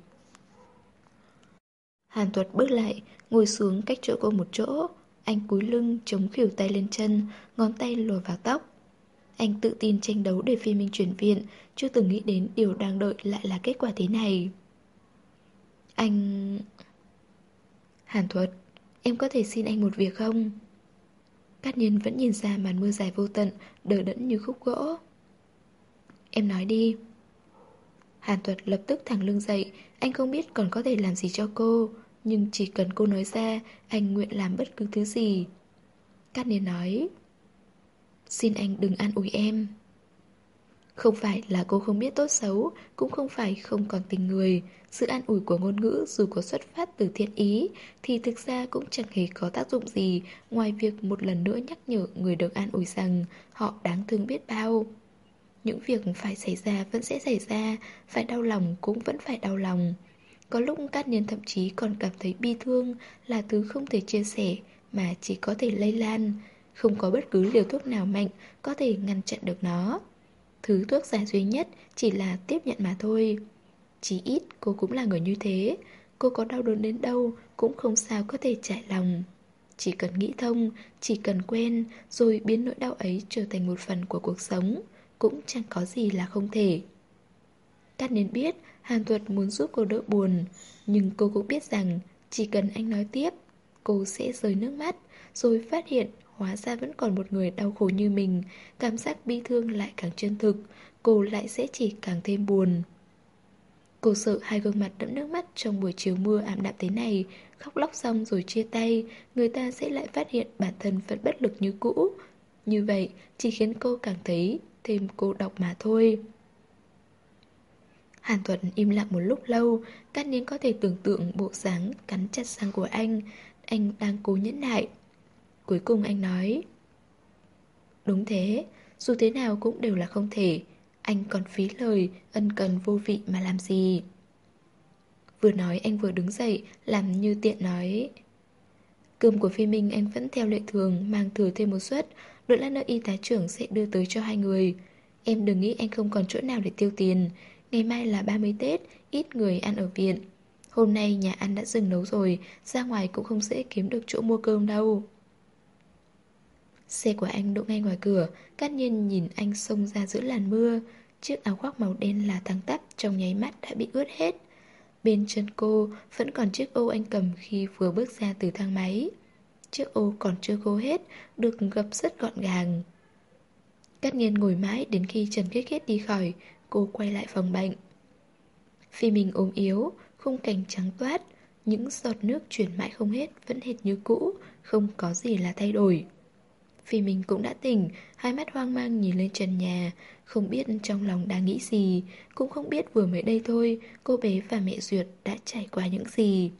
Hàn Thuật bước lại, ngồi xuống cách chỗ cô một chỗ. Anh cúi lưng, chống khuỷu tay lên chân, ngón tay luồn vào tóc. Anh tự tin tranh đấu để Phi Minh chuyển viện, chưa từng nghĩ đến điều đang đợi lại là kết quả thế này. Anh... Hàn Thuật, em có thể xin anh một việc không? Cát Niên vẫn nhìn ra màn mưa dài vô tận, đờ đẫn như khúc gỗ. Em nói đi. Hàn Thuật lập tức thẳng lưng dậy, anh không biết còn có thể làm gì cho cô, nhưng chỉ cần cô nói ra, anh nguyện làm bất cứ thứ gì. Cát Niên nói: xin anh đừng an ủi em. Không phải là cô không biết tốt xấu, cũng không phải không còn tình người. Sự an ủi của ngôn ngữ dù có xuất phát từ thiện ý thì thực ra cũng chẳng hề có tác dụng gì, ngoài việc một lần nữa nhắc nhở người được an ủi rằng họ đáng thương biết bao. Những việc phải xảy ra vẫn sẽ xảy ra, phải đau lòng cũng vẫn phải đau lòng. Có lúc Cát Niên thậm chí còn cảm thấy bi thương là thứ không thể chia sẻ mà chỉ có thể lây lan. Không có bất cứ liều thuốc nào mạnh có thể ngăn chặn được nó. Thứ thuốc giải duy nhất chỉ là tiếp nhận mà thôi. Chỉ ít cô cũng là người như thế. Cô có đau đớn đến đâu cũng không sao có thể trải lòng. Chỉ cần nghĩ thông, chỉ cần quen, rồi biến nỗi đau ấy trở thành một phần của cuộc sống, cũng chẳng có gì là không thể. Cát Niên biết Hàn Thuật muốn giúp cô đỡ buồn, nhưng cô cũng biết rằng chỉ cần anh nói tiếp, cô sẽ rơi nước mắt, rồi phát hiện hóa ra vẫn còn một người đau khổ như mình. Cảm giác bi thương lại càng chân thực, cô lại sẽ chỉ càng thêm buồn. Cô sợ hai gương mặt đẫm nước mắt trong buổi chiều mưa ảm đạm thế này, khóc lóc xong rồi chia tay, người ta sẽ lại phát hiện bản thân vẫn bất lực như cũ. Như vậy chỉ khiến cô càng thấy thêm cô độc mà thôi. Hàn Thuật im lặng một lúc lâu, Cát Niên có thể tưởng tượng bộ dáng cắn chặt răng của anh đang cố nhẫn nại. Cuối cùng anh nói: đúng thế, dù thế nào cũng đều là không thể. Anh còn phí lời, ân cần vô vị mà làm gì. Vừa nói anh vừa đứng dậy, làm như tiện nói: cơm của Phi Minh anh vẫn theo lệ thường mang thừa thêm một suất, đợi lát nữa y tá trưởng sẽ đưa tới cho hai người. Em đừng nghĩ anh không còn chỗ nào để tiêu tiền. Ngày mai là 30 Tết, ít người ăn ở viện. Hôm nay nhà ăn đã dừng nấu rồi, ra ngoài cũng không dễ kiếm được chỗ mua cơm đâu. Xe của anh đỗ ngay ngoài cửa, Cát Nhiên nhìn anh xông ra giữa làn mưa. Chiếc áo khoác màu đen là thẳng tắp trong nháy mắt đã bị ướt hết. Bên chân cô vẫn còn chiếc ô anh cầm khi vừa bước ra từ thang máy. Chiếc ô còn chưa khô hết, được gập rất gọn gàng. Cát Nhiên ngồi mãi đến khi Trần Khiết Khiết đi khỏi, cô quay lại phòng bệnh. Phi Minh ốm yếu, khung cảnh trắng toát, những giọt nước chuyển mãi không hết vẫn hệt như cũ, không có gì là thay đổi. Phi Minh cũng đã tỉnh, hai mắt hoang mang nhìn lên trần nhà, không biết trong lòng đang nghĩ gì, cũng không biết vừa mới đây thôi, cô bé và mẹ Duyệt đã trải qua những gì.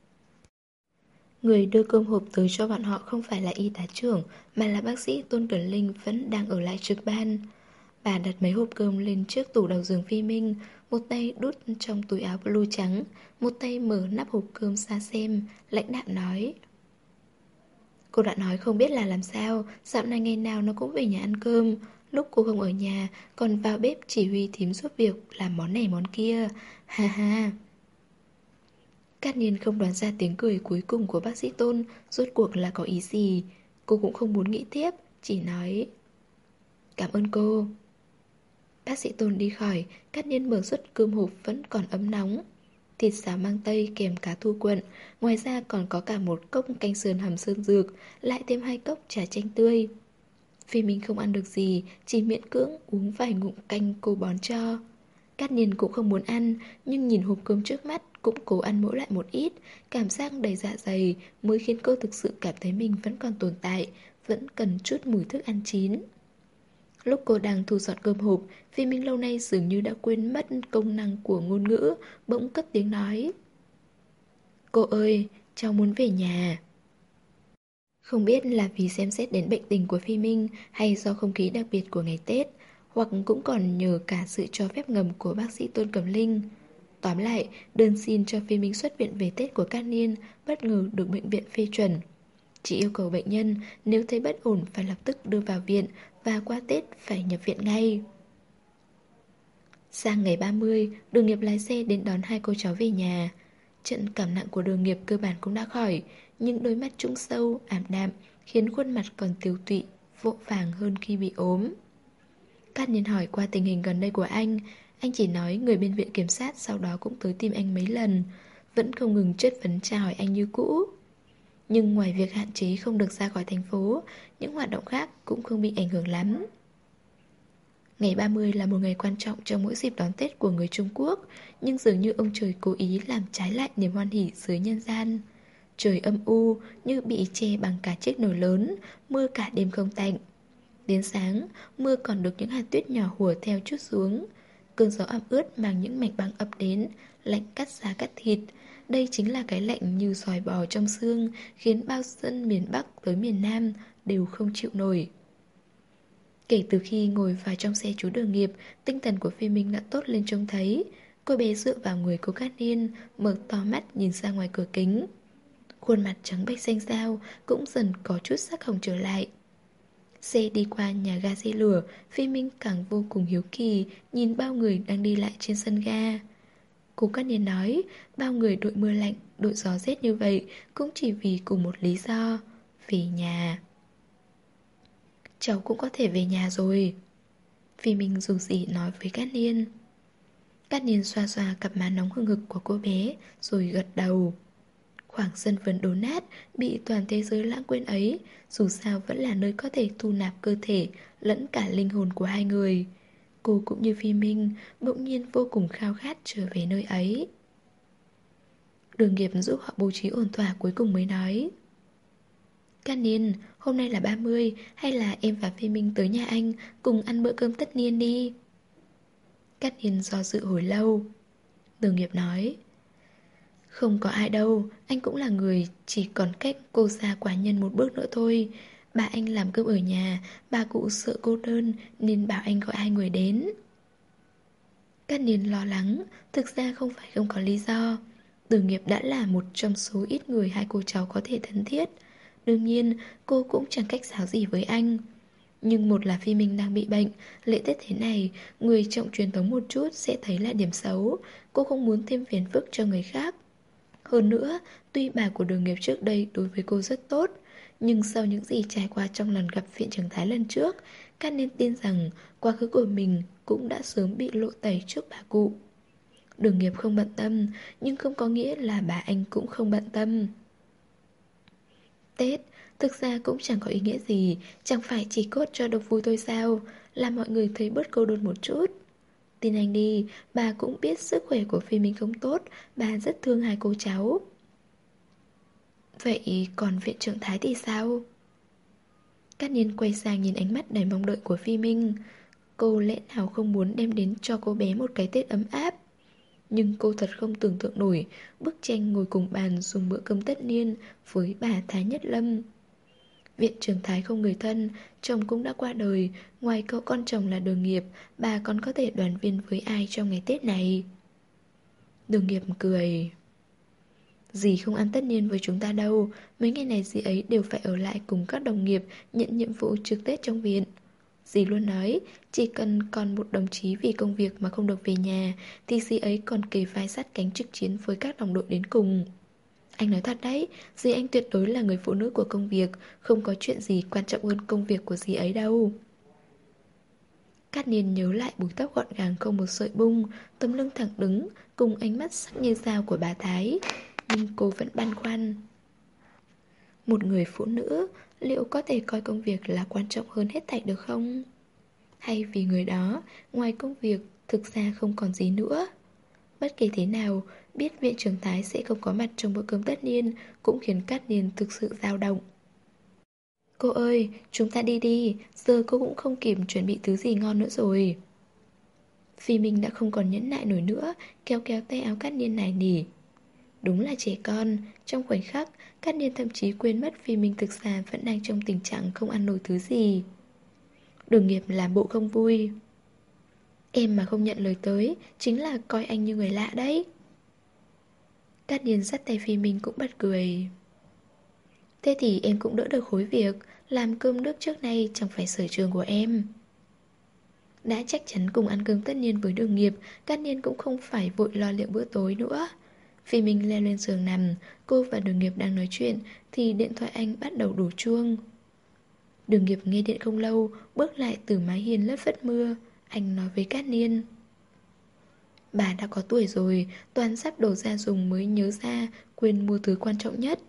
Người đưa cơm hộp tới cho bọn họ không phải là y tá trưởng, mà là bác sĩ Tôn Cẩn Linh vẫn đang ở lại trực ban. Bà đặt mấy hộp cơm lên trước tủ đầu giường Phi Minh, một tay đút trong túi áo blue trắng, một tay mở nắp hộp cơm ra xem, lãnh đạm nói. Cô đã nói không biết là làm sao, dạo này ngày nào nó cũng về nhà ăn cơm. Lúc cô không ở nhà, còn vào bếp chỉ huy thím giúp việc, làm món này món kia. Ha ha. Cát Nhiên không đoán ra tiếng cười cuối cùng của bác sĩ Tôn rốt cuộc là có ý gì. Cô cũng không muốn nghĩ tiếp, chỉ nói cảm ơn cô. Bác sĩ Tôn đi khỏi, Cát Nhiên mở suất cơm hộp vẫn còn ấm nóng. Thịt xào mang tây kèm cá thu quận, ngoài ra còn có cả một cốc canh sườn hầm sơn dược, lại thêm 2 cốc trà chanh tươi. Vì mình không ăn được gì, chỉ miễn cưỡng uống vài ngụm canh cô bón cho. Cát Nhiên cũng không muốn ăn, nhưng nhìn hộp cơm trước mắt cũng cố ăn mỗi lại một ít, cảm giác đầy dạ dày mới khiến cô thực sự cảm thấy mình vẫn còn tồn tại, vẫn cần chút mùi thức ăn chín. Lúc cô đang thu dọn cơm hộp, Phi Minh lâu nay dường như đã quên mất công năng của ngôn ngữ, bỗng cất tiếng nói. Cô ơi, cháu muốn về nhà. Không biết là vì xem xét đến bệnh tình của Phi Minh hay do không khí đặc biệt của ngày Tết, hoặc cũng còn nhờ cả sự cho phép ngầm của bác sĩ Tôn Cẩm Linh. Tóm lại, đơn xin cho Phi Minh xuất viện về Tết của Cát Niên bất ngờ được bệnh viện phê chuẩn. Chỉ yêu cầu bệnh nhân nếu thấy bất ổn phải lập tức đưa vào viện và qua Tết phải nhập viện ngay. Sang ngày 30, Đường Nghiệp lái xe đến đón hai cô cháu về nhà. Trận cảm nặng của Đường Nghiệp cơ bản cũng đã khỏi, nhưng đôi mắt trũng sâu, ảm đạm khiến khuôn mặt còn tiều tụy, vội vàng hơn khi bị ốm. Cát Nhiên hỏi qua tình hình gần đây của anh chỉ nói người bên viện kiểm sát sau đó cũng tới tìm anh mấy lần, vẫn không ngừng chất vấn tra hỏi anh như cũ. Nhưng ngoài việc hạn chế không được ra khỏi thành phố, những hoạt động khác cũng không bị ảnh hưởng lắm. Ngày 30 là một ngày quan trọng trong mỗi dịp đón Tết của người Trung Quốc, nhưng dường như ông trời cố ý làm trái lại niềm hoan hỉ dưới nhân gian. Trời âm u như bị che bằng cả chiếc nồi lớn, mưa cả đêm không tạnh. Đến sáng, mưa còn được những hạt tuyết nhỏ hùa theo chút xuống. Cơn gió ẩm ướt mang những mảnh băng ập đến, lạnh cắt da cắt thịt. Đây chính là cái lạnh như giòi bò trong xương, khiến bao dân miền Bắc tới miền Nam đều không chịu nổi. Kể từ khi ngồi vào trong xe chú Đường Nghiệp, tinh thần của Phi Minh đã tốt lên trông thấy. Cô bé dựa vào người cô Cát Niên, mở to mắt nhìn ra ngoài cửa kính. Khuôn mặt trắng bệch xanh xao cũng dần có chút sắc hồng trở lại. Xe đi qua nhà ga xe lửa, Phi Minh càng vô cùng hiếu kỳ nhìn bao người đang đi lại trên sân ga. Cô Cát Niên nói, bao người đội mưa lạnh, đội gió rét như vậy cũng chỉ vì cùng một lý do, về nhà. Cháu cũng có thể về nhà rồi. Phi Minh dù gì nói với Cát Niên. Cát Niên xoa xoa cặp má nóng hừng hực của cô bé, rồi gật đầu. Khoảng sân vườn đổ nát, bị toàn thế giới lãng quên ấy, dù sao vẫn là nơi có thể thu nạp cơ thể lẫn cả linh hồn của hai người. Cô cũng như Phi Minh, bỗng nhiên vô cùng khao khát trở về nơi ấy. Đường Nghiệp giúp họ bố trí ổn thỏa cuối cùng mới nói. Cát Niên, hôm nay là 30, hay là em và Phi Minh tới nhà anh cùng ăn bữa cơm tất niên đi? Cát Niên do dự hồi lâu. Đường Nghiệp nói. Không có ai đâu, anh cũng là người, chỉ còn cách cô ra quả nhân một bước nữa thôi. Bà anh làm cơm ở nhà, bà cụ sợ cô đơn nên bảo anh gọi hai người đến. Cát Niên lo lắng, thực ra không phải không có lý do. Đường Nghiệp đã là một trong số ít người hai cô cháu có thể thân thiết. Đương nhiên, cô cũng chẳng cách giáo gì với anh. Nhưng một là Phi Minh đang bị bệnh, lễ Tết thế này, người trọng truyền thống một chút sẽ thấy là điểm xấu. Cô không muốn thêm phiền phức cho người khác. Hơn nữa, tuy bà của Đường Nghiệp trước đây đối với cô rất tốt, nhưng sau những gì trải qua trong lần gặp viện trưởng Thái lần trước, Cát nên tin rằng quá khứ của mình cũng đã sớm bị lộ tẩy trước bà cụ. Đường Nghiệp không bận tâm, nhưng không có nghĩa là bà anh cũng không bận tâm. Tết, thực ra cũng chẳng có ý nghĩa gì, chẳng phải chỉ cốt cho độc vui thôi sao, làm mọi người thấy bớt cô đơn một chút. Tin anh đi, bà cũng biết sức khỏe của Phi Minh không tốt, bà rất thương hai cô cháu. Vậy còn viện trưởng Thái thì sao? Cát Niên quay sang nhìn ánh mắt đầy mong đợi của Phi Minh. Cô lẽ nào không muốn đem đến cho cô bé một cái Tết ấm áp? Nhưng cô thật không tưởng tượng nổi bức tranh ngồi cùng bàn dùng bữa cơm tất niên với bà Thái Nhất Lâm. Viện trưởng Thái không người thân, chồng cũng đã qua đời, ngoài cậu con chồng là Đường Nghiệp, bà còn có thể đoàn viên với ai trong ngày Tết này? Đường Nghiệp cười. Dì không ăn tất niên với chúng ta đâu, mấy ngày này dì ấy đều phải ở lại cùng các đồng nghiệp nhận nhiệm vụ trực Tết trong viện. Dì luôn nói, chỉ cần còn một đồng chí vì công việc mà không được về nhà, thì dì ấy còn kề vai sát cánh trực chiến với các đồng đội đến cùng. Anh nói thật đấy, dì anh tuyệt đối là người phụ nữ của công việc, không có chuyện gì quan trọng hơn công việc của dì ấy đâu. Cát Niên nhớ lại búi tóc gọn gàng không một sợi bung, tấm lưng thẳng đứng, cùng ánh mắt sắc như dao của bà Thái. Nhưng cô vẫn băn khoăn. Một người phụ nữ, liệu có thể coi công việc là quan trọng hơn hết thảy được không? Hay vì người đó, ngoài công việc, thực ra không còn gì nữa? Bất kể thế nào, biết viện trưởng Thái sẽ không có mặt trong bữa cơm tất niên cũng khiến Cát Niên thực sự dao động. Cô ơi, chúng ta đi đi, giờ cô cũng không kịp chuẩn bị thứ gì ngon nữa rồi. Phi Minh đã không còn nhẫn nại nổi nữa, kéo kéo tay áo Cát Niên nài nỉ. Đúng là trẻ con, trong khoảnh khắc, Cát Niên thậm chí quên mất Phi Minh thực ra vẫn đang trong tình trạng không ăn nổi thứ gì. Đường Nghiệp làm bộ không vui. Em mà không nhận lời tới, chính là coi anh như người lạ đấy. Cát Niên dắt tay Phi Minh cũng bật cười. Thế thì em cũng đỡ được khối việc, làm cơm nước trước nay chẳng phải sở trường của em. Đã chắc chắn cùng ăn cơm tất niên với Đường Nghiệp, Cát Niên cũng không phải vội lo liệu bữa tối nữa. Phi Minh leo lên giường nằm, cô và Đường Nghiệp đang nói chuyện thì điện thoại anh bắt đầu đổ chuông. Đường Nghiệp nghe điện không lâu, bước lại từ mái hiên lất phất mưa. Anh nói với Cát Niên. Bà đã có tuổi rồi, toàn sắp đổ ra dùng mới nhớ ra, quên mua thứ quan trọng nhất.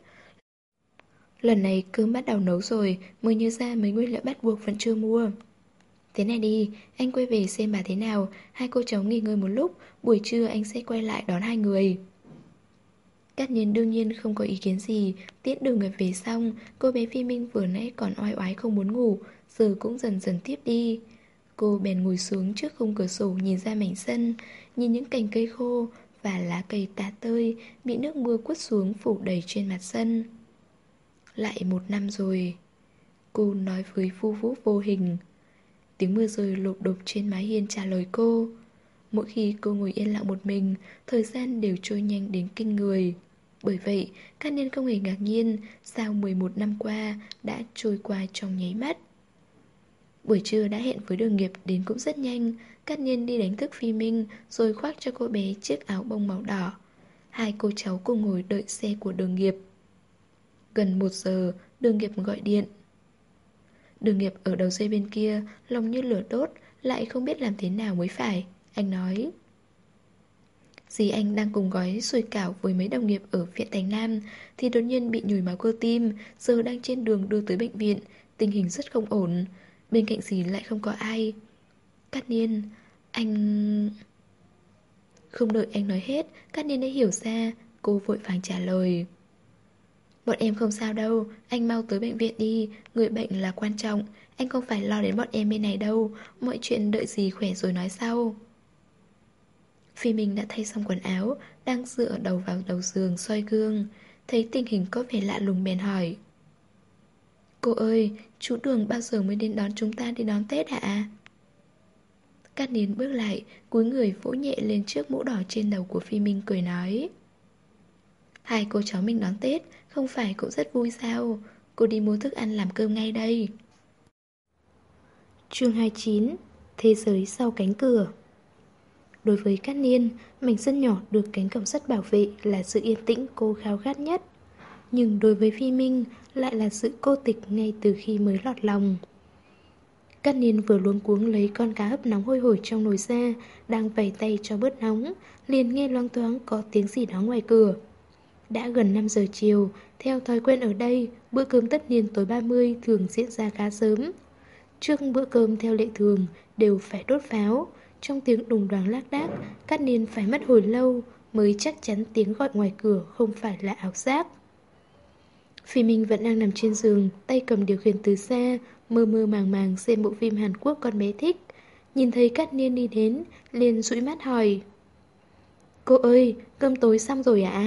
Lần này cơm bắt đầu nấu rồi, mới nhớ ra mấy nguyên liệu bắt buộc vẫn chưa mua. Thế này đi, anh quay về xem bà thế nào, hai cô cháu nghỉ ngơi một lúc, buổi trưa anh sẽ quay lại đón hai người. Cát Nhiên đương nhiên không có ý kiến gì, tiễn Đường Nghiệp về xong, cô bé Phi Minh vừa nãy còn oai oái không muốn ngủ, giờ cũng dần dần tiếp đi. Cô bèn ngồi xuống trước khung cửa sổ nhìn ra mảnh sân, nhìn những cành cây khô và lá cây tả tơi bị nước mưa quất xuống phủ đầy trên mặt sân. Lại một năm rồi, cô nói với Vu Vũ vô hình. Tiếng mưa rơi lộp đột trên mái hiên trả lời cô. Mỗi khi cô ngồi yên lặng một mình, thời gian đều trôi nhanh đến kinh người. Bởi vậy, Cát Niên không hề ngạc nhiên sao 11 năm qua đã trôi qua trong nháy mắt. Buổi trưa đã hẹn với Đường Nghiệp đến cũng rất nhanh. Cát Niên đi đánh thức Phi Minh rồi khoác cho cô bé chiếc áo bông màu đỏ. Hai cô cháu cùng ngồi đợi xe của Đường Nghiệp. Gần 1 giờ, Đường Nghiệp gọi điện. Đường Nghiệp ở đầu dây bên kia, lòng như lửa đốt, lại không biết làm thế nào mới phải. Anh nói. Dì anh đang cùng gói sủi cảo với mấy đồng nghiệp ở viện Thành Nam thì đột nhiên bị nhồi máu cơ tim, giờ đang trên đường đưa tới bệnh viện, tình hình rất không ổn. Bên cạnh dì lại không có ai. Cát Niên, anh... Không đợi anh nói hết, Cát Niên đã hiểu ra, cô vội vàng trả lời. Bọn em không sao đâu, anh mau tới bệnh viện đi, người bệnh là quan trọng, anh không phải lo đến bọn em bên này đâu, mọi chuyện đợi dì khỏe rồi nói sau. Phi Minh đã thay xong quần áo, đang dựa đầu vào đầu giường soi gương, thấy tình hình có vẻ lạ lùng bèn hỏi. Cô ơi, chú Đường bao giờ mới đến đón chúng ta đi đón Tết ạ? Cát Niên bước lại, cúi người vỗ nhẹ lên chiếc mũ đỏ trên đầu của Phi Minh cười nói. Hai cô cháu mình đón Tết, không phải cũng rất vui sao? Cô đi mua thức ăn làm cơm ngay đây. Chương 29. Thế giới sau cánh cửa. Đối với Cát Niên, mảnh sân nhỏ được cánh cổng sắt bảo vệ là sự yên tĩnh cô khao khát nhất. Nhưng đối với Phi Minh lại là sự cô tịch ngay từ khi mới lọt lòng. Cát Niên vừa luống cuống lấy con cá hấp nóng hôi hổi trong nồi ra, đang vẩy tay cho bớt nóng, liền nghe loáng thoáng có tiếng gì đó ngoài cửa. Đã gần 5 giờ chiều, theo thói quen ở đây, bữa cơm tất niên tối 30 thường diễn ra khá sớm. Trước bữa cơm theo lệ thường đều phải đốt pháo. Trong tiếng đùng đoàng lác đác, Cát Niên phải mất hồi lâu mới chắc chắn tiếng gọi ngoài cửa không phải là ảo giác. Phi Minh vẫn đang nằm trên giường, tay cầm điều khiển từ xa, mơ mơ màng màng xem bộ phim Hàn Quốc con bé thích. Nhìn thấy Cát Niên đi đến, liền dụi mắt hỏi: "Cô ơi, cơm tối xong rồi ạ?"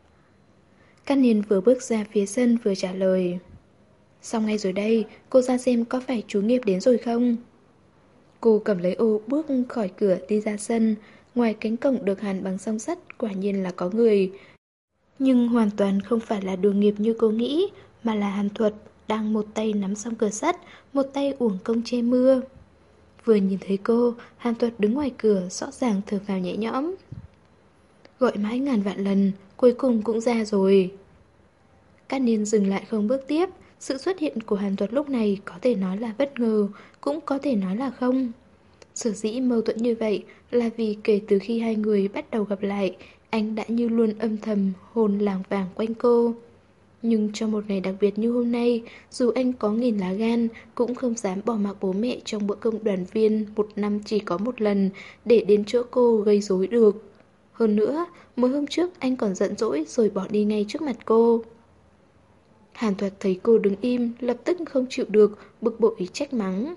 Cát Niên vừa bước ra phía sân vừa trả lời: "Xong ngay rồi đây, cô ra xem có phải chú Nghiệp đến rồi không?" Cô cầm lấy ô bước khỏi cửa đi ra sân. Ngoài cánh cổng được hàn bằng song sắt quả nhiên là có người. Nhưng hoàn toàn không phải là Đường Nghiệp như cô nghĩ, mà là Hàn Thuật đang một tay nắm song cửa sắt, một tay uổng công che mưa. Vừa nhìn thấy cô, Hàn Thuật đứng ngoài cửa rõ ràng thở phào nhẹ nhõm. Gọi mãi ngàn vạn lần, cuối cùng cũng ra rồi. Cát Niên dừng lại không bước tiếp. Sự xuất hiện của Hàn Thuật lúc này có thể nói là bất ngờ, cũng có thể nói là không. Sở dĩ mâu thuẫn như vậy là vì kể từ khi hai người bắt đầu gặp lại, anh đã như luôn âm thầm hồn lảng vảng quanh cô. Nhưng trong một ngày đặc biệt như hôm nay, dù anh có nghìn lá gan, cũng không dám bỏ mặc bố mẹ trong bữa cơm đoàn viên một năm chỉ có một lần để đến chỗ cô gây rối được. Hơn nữa, mới hôm trước anh còn giận dỗi rồi bỏ đi ngay trước mặt cô. Hàn Thuật thấy cô đứng im, lập tức không chịu được, bực bội trách mắng.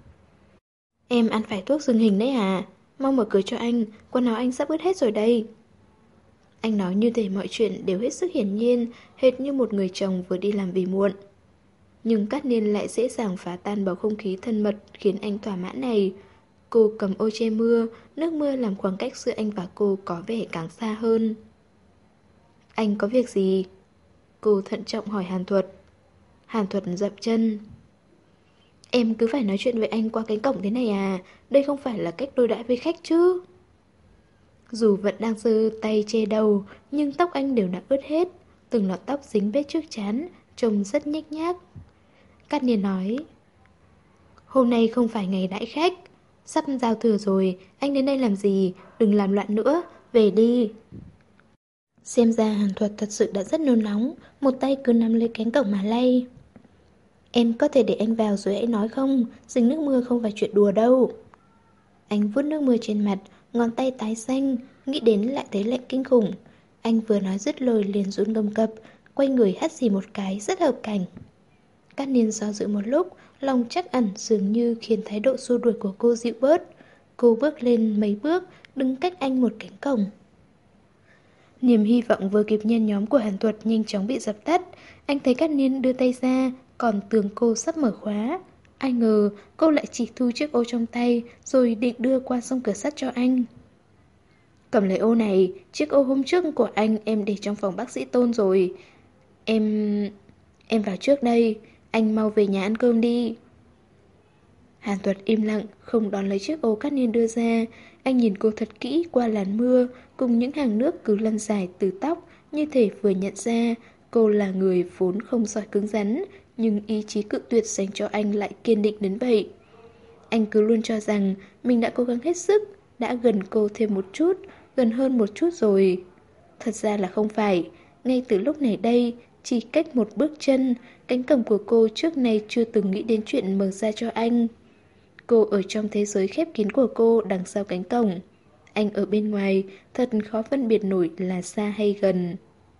Em ăn phải thuốc dừng hình đấy à? Mau mở cửa cho anh, quần áo anh sắp ướt hết rồi đây. Anh nói như thể mọi chuyện đều hết sức hiển nhiên, hệt như một người chồng vừa đi làm vì muộn. Nhưng Cát Niên lại dễ dàng phá tan bầu không khí thân mật khiến anh thỏa mãn này. Cô cầm ô che mưa, nước mưa làm khoảng cách giữa anh và cô có vẻ càng xa hơn. Anh có việc gì? Cô thận trọng hỏi Hàn Thuật. Hàn Thuật dậm chân. Em cứ phải nói chuyện với anh qua cánh cổng thế này à? Đây không phải là cách đối đãi với khách chứ. Dù vẫn đang giơ tay che đầu, nhưng tóc anh đều đã ướt hết. Từng lọn tóc dính bết trước trán, trông rất nhếch nhác. Cát Niên nói: Hôm nay không phải ngày đãi khách. Sắp giao thừa rồi, anh đến đây làm gì? Đừng làm loạn nữa, về đi. Xem ra Hàn Thuật thật sự đã rất nôn nóng, một tay cứ nắm lấy cánh cổng mà lay. Em có thể để anh vào rồi hãy nói không? Dính nước mưa không phải chuyện đùa đâu. Anh vuốt nước mưa trên mặt, ngón tay tái xanh, nghĩ đến lại thấy lạnh kinh khủng. Anh vừa nói dứt lời liền run cầm cập, quay người hắt xì một cái rất hợp cảnh. Cát Niên do dự một lúc, lòng trắc ẩn dường như khiến thái độ xua đuổi của cô dịu bớt. Cô bước lên mấy bước, đứng cách anh một cánh cổng. Niềm hy vọng vừa kịp nhen nhóm của Hàn Thuật nhanh chóng bị dập tắt. Anh thấy Cát Niên đưa tay ra, còn tưởng cô sắp mở khóa. Ai ngờ cô lại chỉ thu chiếc ô trong tay rồi định đưa qua song cửa sắt cho anh. Cầm lấy ô này, chiếc ô hôm trước của anh em để trong phòng bác sĩ Tôn rồi. Em vào trước đây, anh mau về nhà ăn cơm đi. Hàn Thuật im lặng, không đón lấy chiếc ô Cát Niên đưa ra. Anh nhìn cô thật kỹ qua làn mưa, cùng những hàng nước cứ lăn dài từ tóc, như thể vừa nhận ra cô là người vốn không giỏi cứng rắn, nhưng ý chí cự tuyệt dành cho anh lại kiên định đến vậy. Anh cứ luôn cho rằng mình đã cố gắng hết sức, đã gần cô thêm một chút, gần hơn một chút rồi. Thật ra là không phải, ngay từ lúc này đây, chỉ cách một bước chân, cánh cổng của cô trước nay chưa từng nghĩ đến chuyện mở ra cho anh. Cô ở trong thế giới khép kín của cô đằng sau cánh cổng. Anh ở bên ngoài, thật khó phân biệt nổi là xa hay gần.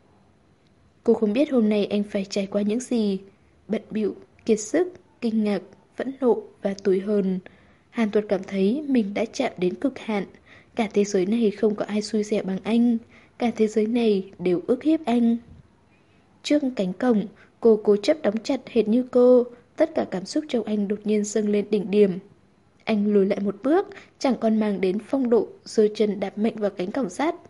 Cô không biết hôm nay anh phải trải qua những gì. Bận bịu, kiệt sức, kinh ngạc, phẫn nộ và tủi hờn. Hàn Tuật cảm thấy mình đã chạm đến cực hạn. Cả thế giới này không có ai xui xẻo bằng anh. Cả thế giới này đều ức hiếp anh. Trước cánh cổng, cô cố chấp đóng chặt hệt như cô. Tất cả cảm xúc trong anh đột nhiên dâng lên đỉnh điểm. Anh lùi lại một bước, chẳng còn mang đến phong độ, giơ chân đạp mạnh vào cánh cổng sắt.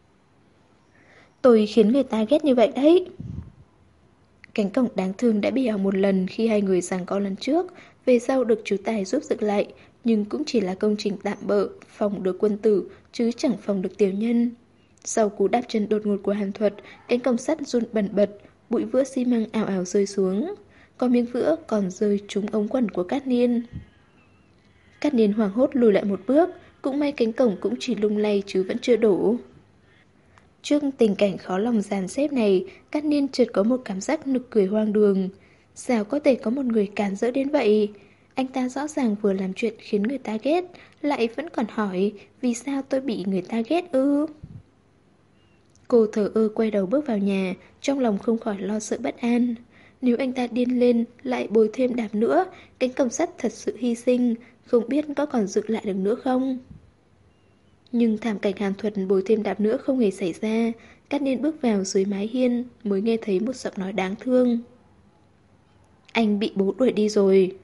Tôi khiến người ta ghét như vậy đấy. Cánh cổng đáng thương đã bị hỏng một lần khi hai người giằng co lần trước, về sau được chú Tài giúp dựng lại, nhưng cũng chỉ là công trình tạm bợ, phòng được quân tử, chứ chẳng phòng được tiểu nhân. Sau cú đạp chân đột ngột của Hàn Thuật, cánh cổng sắt run bần bật, bụi vữa xi măng ào ào rơi xuống. Có miếng vữa còn rơi trúng ống quần của Cát Niên. Cát Niên hoảng hốt lùi lại một bước, cũng may cánh cổng cũng chỉ lung lay chứ vẫn chưa đổ. Trước tình cảnh khó lòng dàn xếp này, Cát Niên chợt có một cảm giác nực cười hoang đường. Sao có thể có một người cản rỡ đến vậy? Anh ta rõ ràng vừa làm chuyện khiến người ta ghét, lại vẫn còn hỏi vì sao tôi bị người ta ghét ư? Cô thờ ơ quay đầu bước vào nhà, trong lòng không khỏi lo sợ bất an. Nếu anh ta điên lên, lại bồi thêm đạp nữa, cánh cổng sắt thật sự hy sinh, không biết có còn dựng lại được nữa không? Nhưng thảm cảnh Hàn Thuật bồi thêm đạp nữa không hề xảy ra. Cát Niên bước vào dưới mái hiên mới nghe thấy một giọng nói đáng thương. Anh bị bố đuổi đi rồi.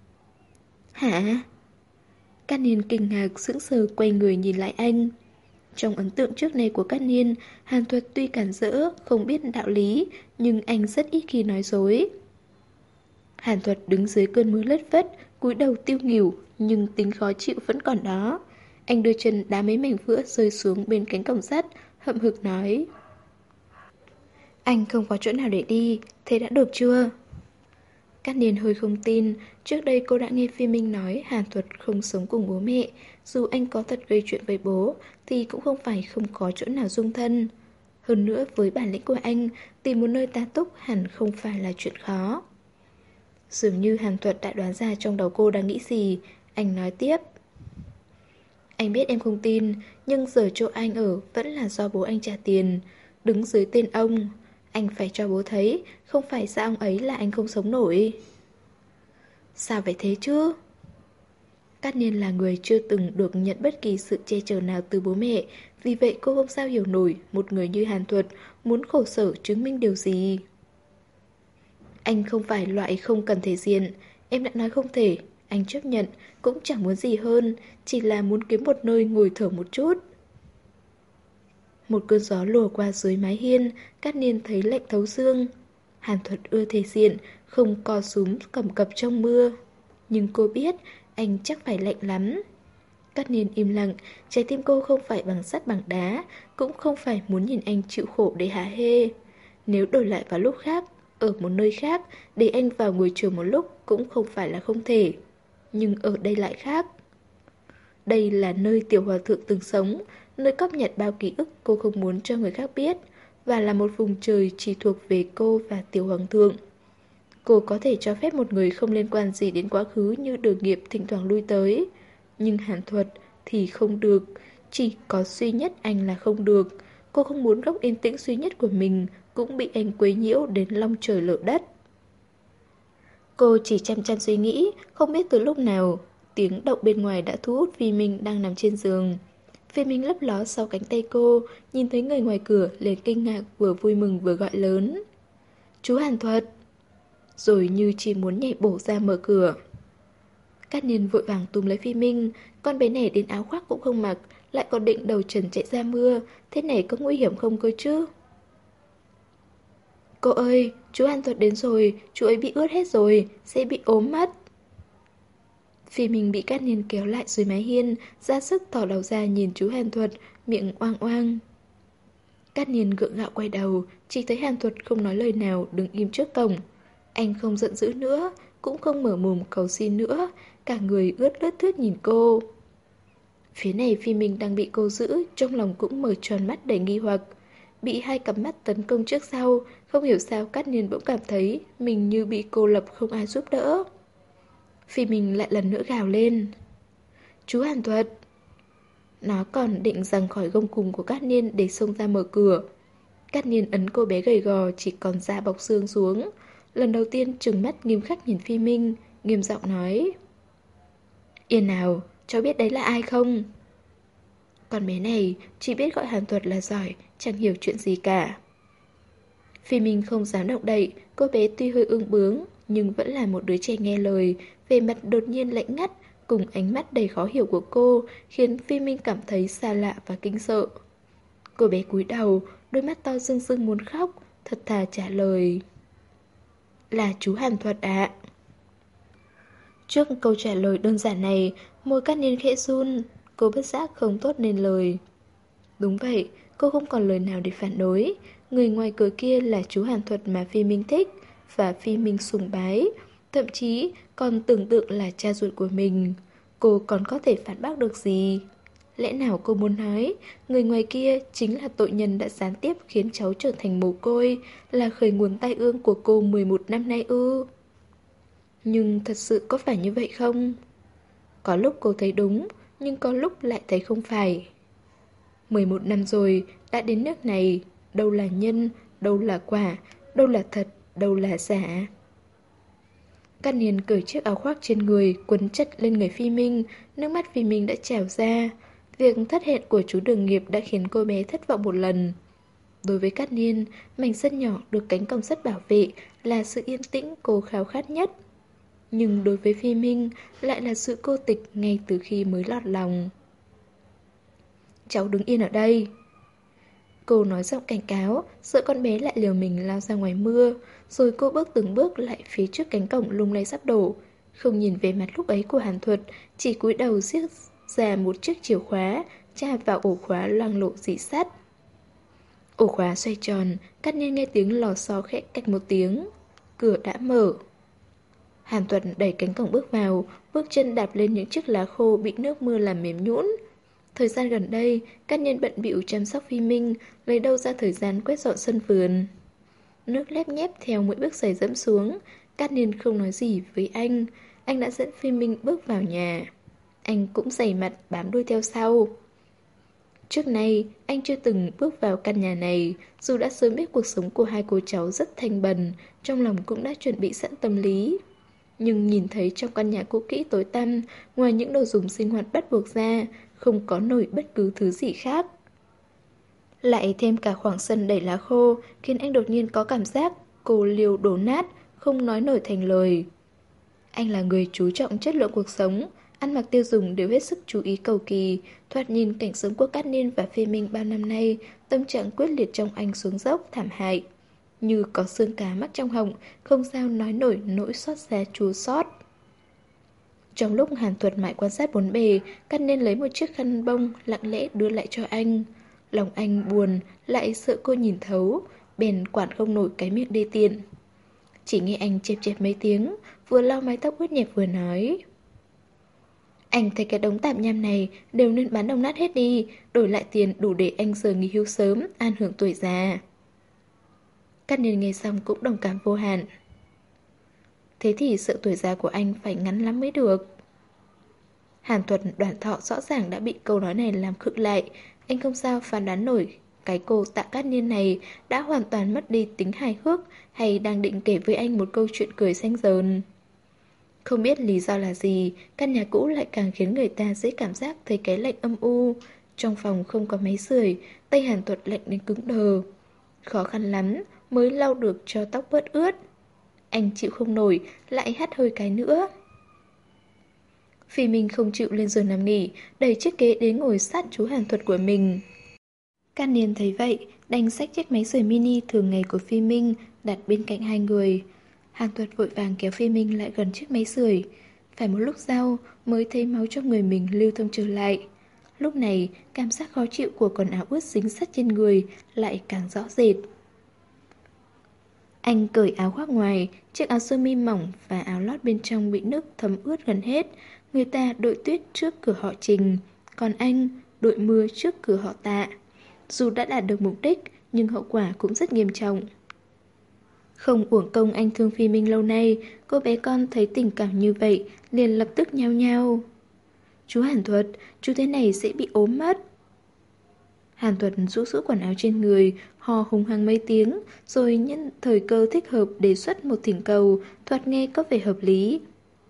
Hả? Cát Niên kinh ngạc sững sờ quay người nhìn lại anh. Trong ấn tượng trước này của Cát Niên, Hàn Thuật tuy cản rỡ, không biết đạo lý, nhưng anh rất ít khi nói dối. Hàn Thuật đứng dưới cơn mưa lất phất, cúi đầu tiêu nghỉu, nhưng tính khó chịu vẫn còn đó. Anh đưa chân đá mấy mảnh vữa rơi xuống bên cánh cổng sắt, hậm hực nói. Anh không có chỗ nào để đi, thế đã được chưa? Cát Niên hơi không tin, trước đây cô đã nghe Phi Minh nói Hàn Thuật không sống cùng bố mẹ, dù anh có thật gây chuyện với bố thì cũng không phải không có chỗ nào dung thân. Hơn nữa với bản lĩnh của anh, tìm một nơi tá túc hẳn không phải là chuyện khó. Dường như Hàn Thuật đã đoán ra trong đầu cô đang nghĩ gì, anh nói tiếp. Anh biết em không tin, nhưng giờ chỗ anh ở vẫn là do bố anh trả tiền, đứng dưới tên ông. Anh phải cho bố thấy, không phải xa ông ấy là anh không sống nổi. Sao phải thế chứ? Cát Niên là người chưa từng được nhận bất kỳ sự che chở nào từ bố mẹ, vì vậy cô không sao hiểu nổi một người như Hàn Thuật muốn khổ sở chứng minh điều gì. Anh không phải loại không cần thể diện, em đã nói không thể, anh chấp nhận, cũng chẳng muốn gì hơn, chỉ là muốn kiếm một nơi ngồi thở một chút. Một cơn gió lùa qua dưới mái hiên, Cát Niên thấy lạnh thấu xương. Hàn Thuật ưa thể diện, không co súm cầm cập trong mưa. Nhưng cô biết, anh chắc phải lạnh lắm. Cát Niên im lặng, trái tim cô không phải bằng sắt bằng đá, cũng không phải muốn nhìn anh chịu khổ để hả hê. Nếu đổi lại vào lúc khác, ở một nơi khác, để anh vào ngồi chờ một lúc cũng không phải là không thể. Nhưng ở đây lại khác. Đây là nơi Tiểu Hòa Thượng từng sống, nơi cóp nhặt bao ký ức cô không muốn cho người khác biết, và là một vùng trời chỉ thuộc về cô và Tiểu Hoàng Thượng. Cô có thể cho phép một người không liên quan gì đến quá khứ như Đường Nghiệp thỉnh thoảng lui tới. Nhưng Hàn Thuật thì không được, chỉ có duy nhất anh là không được. Cô không muốn góc yên tĩnh duy nhất của mình cũng bị anh quấy nhiễu đến long trời lở đất. Cô chỉ chăm chăm suy nghĩ, không biết từ lúc nào tiếng động bên ngoài đã thu hút Phi Minh đang nằm trên giường. Phi Minh lấp ló sau cánh tay cô, nhìn thấy người ngoài cửa liền kinh ngạc vừa vui mừng vừa gọi lớn. Chú Hàn Thuật! Rồi như chỉ muốn nhảy bổ ra mở cửa. Cát Niên vội vàng túm lấy Phi Minh, con bé này đến áo khoác cũng không mặc, lại còn định đầu trần chạy ra mưa, thế này có nguy hiểm không cơ chứ? Cô ơi, chú Hàn Thuật đến rồi, chú ấy bị ướt hết rồi, sẽ bị ốm mất. Phi Minh bị Cát Niên kéo lại dưới mái hiên, ra sức thò đầu ra nhìn chú Hàn Thuật, miệng oang oang. Cát Niên gượng gạo quay đầu, chỉ thấy Hàn Thuật không nói lời nào đứng im trước cổng. Anh không giận dữ nữa, cũng không mở mồm cầu xin nữa, cả người ướt lướt thướt nhìn cô. Phía này Phi Minh đang bị cô giữ, trong lòng cũng mở tròn mắt đầy nghi hoặc. Bị hai cặp mắt tấn công trước sau, không hiểu sao Cát Niên bỗng cảm thấy mình như bị cô lập không ai giúp đỡ. Phi Minh lại lần nữa gào lên. Chú Hàn Thuật! Nó còn định giằng khỏi gông cùm của Cát Niên để xông ra mở cửa. Cát Niên ấn cô bé gầy gò chỉ còn da bọc xương xuống. Lần đầu tiên trừng mắt nghiêm khắc nhìn Phi Minh, nghiêm giọng nói. Yên nào, cháu biết đấy là ai không? Con bé này chỉ biết gọi Hàn Thuật là giỏi, chẳng hiểu chuyện gì cả. Phi Minh không dám động đậy, cô bé tuy hơi ương bướng, nhưng vẫn là một đứa trẻ nghe lời, về mặt đột nhiên lạnh ngắt, cùng ánh mắt đầy khó hiểu của cô, khiến Phi Minh cảm thấy xa lạ và kinh sợ. Cô bé cúi đầu, đôi mắt to rưng rưng muốn khóc, thật thà trả lời. Là chú Hàn Thuật ạ. Trước câu trả lời đơn giản này, Môi Cát Niên khẽ run, cô bất giác không tốt nên lời. Đúng vậy, cô không còn lời nào để phản đối. Người ngoài cửa kia là chú Hàn Thuật mà Phi Minh thích và Phi Minh sùng bái, thậm chí còn tưởng tượng là cha ruột của mình. Cô còn có thể phản bác được gì? Lẽ nào cô muốn nói, người ngoài kia chính là tội nhân đã gián tiếp khiến cháu trở thành mồ côi, là khởi nguồn tai ương của cô 11 năm nay ư? Nhưng thật sự có phải như vậy không? Có lúc cô thấy đúng, nhưng có lúc lại thấy không phải. 11 năm rồi, đã đến nước này, đâu là nhân, đâu là quả, đâu là thật, đâu là giả. Cát Niên cởi chiếc áo khoác trên người, quấn chặt lên người Phi Minh, nước mắt Phi Minh đã trào ra. Việc thất hẹn của chú Đường Nghiệp đã khiến cô bé thất vọng một lần. Đối với Cát Niên, mảnh sân nhỏ được cánh cổng sắt bảo vệ là sự yên tĩnh cô khao khát nhất. Nhưng đối với Phi Minh lại là sự cô tịch ngay từ khi mới lọt lòng. Cháu đứng yên ở đây. Cô nói giọng cảnh cáo, sợ con bé lại liều mình lao ra ngoài mưa. Rồi cô bước từng bước lại phía trước cánh cổng lung lay sắp đổ. Không nhìn về mặt lúc ấy của Hàn Thuật, chỉ cúi đầu siết ra một chiếc chìa khóa, tra vào ổ khóa loang lộ dị sắt. Ổ khóa xoay tròn, Cát Niên nghe tiếng lò xo khẽ cạch một tiếng. Cửa đã mở. Hàn Thuật đẩy cánh cổng bước vào, bước chân đạp lên những chiếc lá khô bị nước mưa làm mềm nhũn. Thời gian gần đây, Cát Niên bận bịu chăm sóc Phi Minh, lấy đâu ra thời gian quét dọn sân vườn. Nước lép nhép theo mỗi bước giày dẫm xuống, Cát Niên không nói gì với anh đã dẫn Phi Minh bước vào nhà. Anh cũng dày mặt bám đuôi theo sau. Trước nay, anh chưa từng bước vào căn nhà này, dù đã sớm biết cuộc sống của hai cô cháu rất thanh bần, trong lòng cũng đã chuẩn bị sẵn tâm lý. Nhưng nhìn thấy trong căn nhà cũ kỹ tối tăm, ngoài những đồ dùng sinh hoạt bắt buộc ra, không có nổi bất cứ thứ gì khác. Lại thêm cả khoảng sân đầy lá khô, khiến anh đột nhiên có cảm giác cô liều đổ nát, không nói nổi thành lời. Anh là người chú trọng chất lượng cuộc sống, ăn mặc tiêu dùng đều hết sức chú ý cầu kỳ. Thoạt nhìn cảnh sống của Cát Niên và Phi Minh bao năm nay, tâm trạng quyết liệt trong anh xuống dốc thảm hại. Như có xương cá mắc trong họng, không sao nói nổi nỗi xót xa chua xót. Trong lúc Hàn Thuật mãi quan sát bốn bề, Cát Niên lấy một chiếc khăn bông lặng lẽ đưa lại cho anh. Lòng anh buồn, lại sợ cô nhìn thấu, bèn quản không nổi cái miệng đê tiện. Chỉ nghe anh chẹp chẹp mấy tiếng, vừa lau mái tóc ướt nhẹp vừa nói. Anh thấy cái đống tạp nham này đều nên bán đồng nát hết đi, đổi lại tiền đủ để anh giờ nghỉ hưu sớm, an hưởng tuổi già. Cát Niên nghe xong cũng đồng cảm vô hạn. Thế thì sự tuổi già của anh phải ngắn lắm mới được. Hàn Thuật Đoàn Thọ rõ ràng đã bị câu nói này làm khựng lại. Anh không sao phán đoán nổi cái cô Tạ Cát Niên này đã hoàn toàn mất đi tính hài hước hay đang định kể với anh một câu chuyện cười xanh dờn. Không biết lý do là gì, căn nhà cũ lại càng khiến người ta dễ cảm giác thấy cái lạnh âm u. Trong phòng không có máy sưởi, tay Hàn Thuật lạnh đến cứng đờ. Khó khăn lắm mới lau được cho tóc bớt ướt. Anh chịu không nổi, lại hắt hơi cái nữa. Phi Minh không chịu lên giường nằm nghỉ, đẩy chiếc ghế đến ngồi sát chú Hàn Thuật của mình. Cát Niên thấy vậy, đành xách chiếc máy sưởi mini thường ngày của Phi Minh đặt bên cạnh hai người. Hàn Thuật vội vàng kéo Phi Minh lại gần chiếc máy sưởi. Phải một lúc sau mới thấy máu trong người mình lưu thông trở lại. Lúc này, cảm giác khó chịu của quần áo ướt dính sắt trên người lại càng rõ rệt. Anh cởi áo khoác ngoài, chiếc áo sơ mi mỏng và áo lót bên trong bị nước thấm ướt gần hết. Người ta đội tuyết trước cửa họ Trình, còn anh đội mưa trước cửa họ Tạ. Dù đã đạt được mục đích, nhưng hậu quả cũng rất nghiêm trọng. Không uổng công anh thương Phi Minh lâu nay, cô bé con thấy tình cảm như vậy, liền lập tức nhao nhao. Chú Hàn Thuật, chú thế này sẽ bị ốm mất. Hàn Thuật rũ rũ quần áo trên người, hò hùng hăng mấy tiếng, rồi nhân thời cơ thích hợp đề xuất một thỉnh cầu, thoạt nghe có vẻ hợp lý.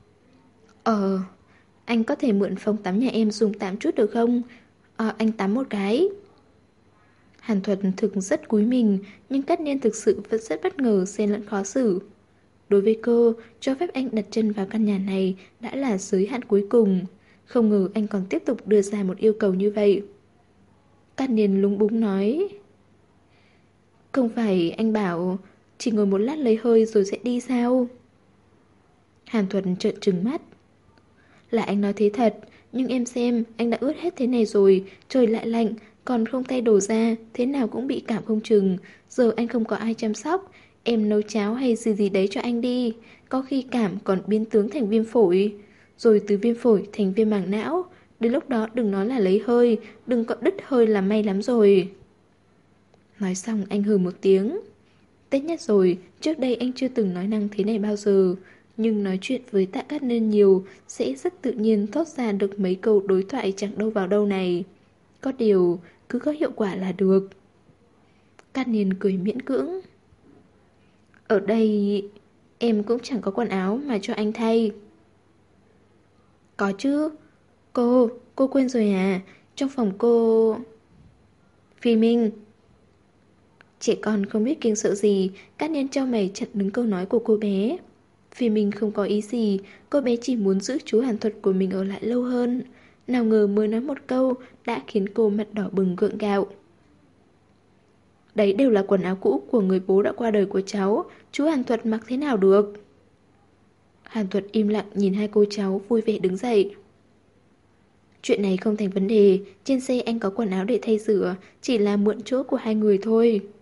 Anh có thể mượn phòng tắm nhà em dùng tạm chút được không? Anh tắm một cái. Hàn Thuật thực rất cúi mình, nhưng Cát Niên thực sự vẫn rất bất ngờ xen lẫn khó xử. Đối với cô, cho phép anh đặt chân vào căn nhà này đã là giới hạn cuối cùng. Không ngờ anh còn tiếp tục đưa ra một yêu cầu như vậy. Cát Niên lúng búng nói. Không phải anh bảo chỉ ngồi một lát lấy hơi rồi sẽ đi sao? Hàn Thuật trợn trừng mắt. Là anh nói thế thật, Nhưng em xem, anh đã ướt hết thế này rồi, trời lại lạnh, còn không thay đồ ra, thế nào cũng bị cảm không chừng. Giờ anh không có ai chăm sóc, em nấu cháo hay gì gì đấy cho anh đi. Có khi cảm còn biến tướng thành viêm phổi. Rồi từ viêm phổi thành viêm màng não. Đến lúc đó đừng nói là lấy hơi, đừng có đứt hơi là may lắm rồi. Nói xong anh hừ một tiếng. Tết nhất rồi, trước đây anh chưa từng nói năng thế này bao giờ. Nhưng nói chuyện với Tạ Cát Nên nhiều sẽ rất tự nhiên thốt ra được mấy câu đối thoại chẳng đâu vào đâu này. Có điều, cứ có hiệu quả là được. Cát Niên cười miễn cưỡng. Ở đây, em cũng chẳng có quần áo mà cho anh thay. Có chứ. Cô quên rồi à? Trong phòng cô... Phi Minh. Trẻ con không biết kinh sợ gì, Cát Niên trao mày chặn đứng câu nói của cô bé. Phi Minh không có ý gì, cô bé chỉ muốn giữ chú hàn thuật của mình ở lại lâu hơn. Nào ngờ mới nói một câu đã khiến cô mặt đỏ bừng gượng gạo. Đấy đều là quần áo cũ của người bố đã qua đời của cháu, chú Hàn Thuật mặc thế nào được? Hàn Thuật im lặng nhìn hai cô cháu vui vẻ đứng dậy. Chuyện này không thành vấn đề, trên xe anh có quần áo để thay rửa, chỉ là mượn chỗ của hai người thôi.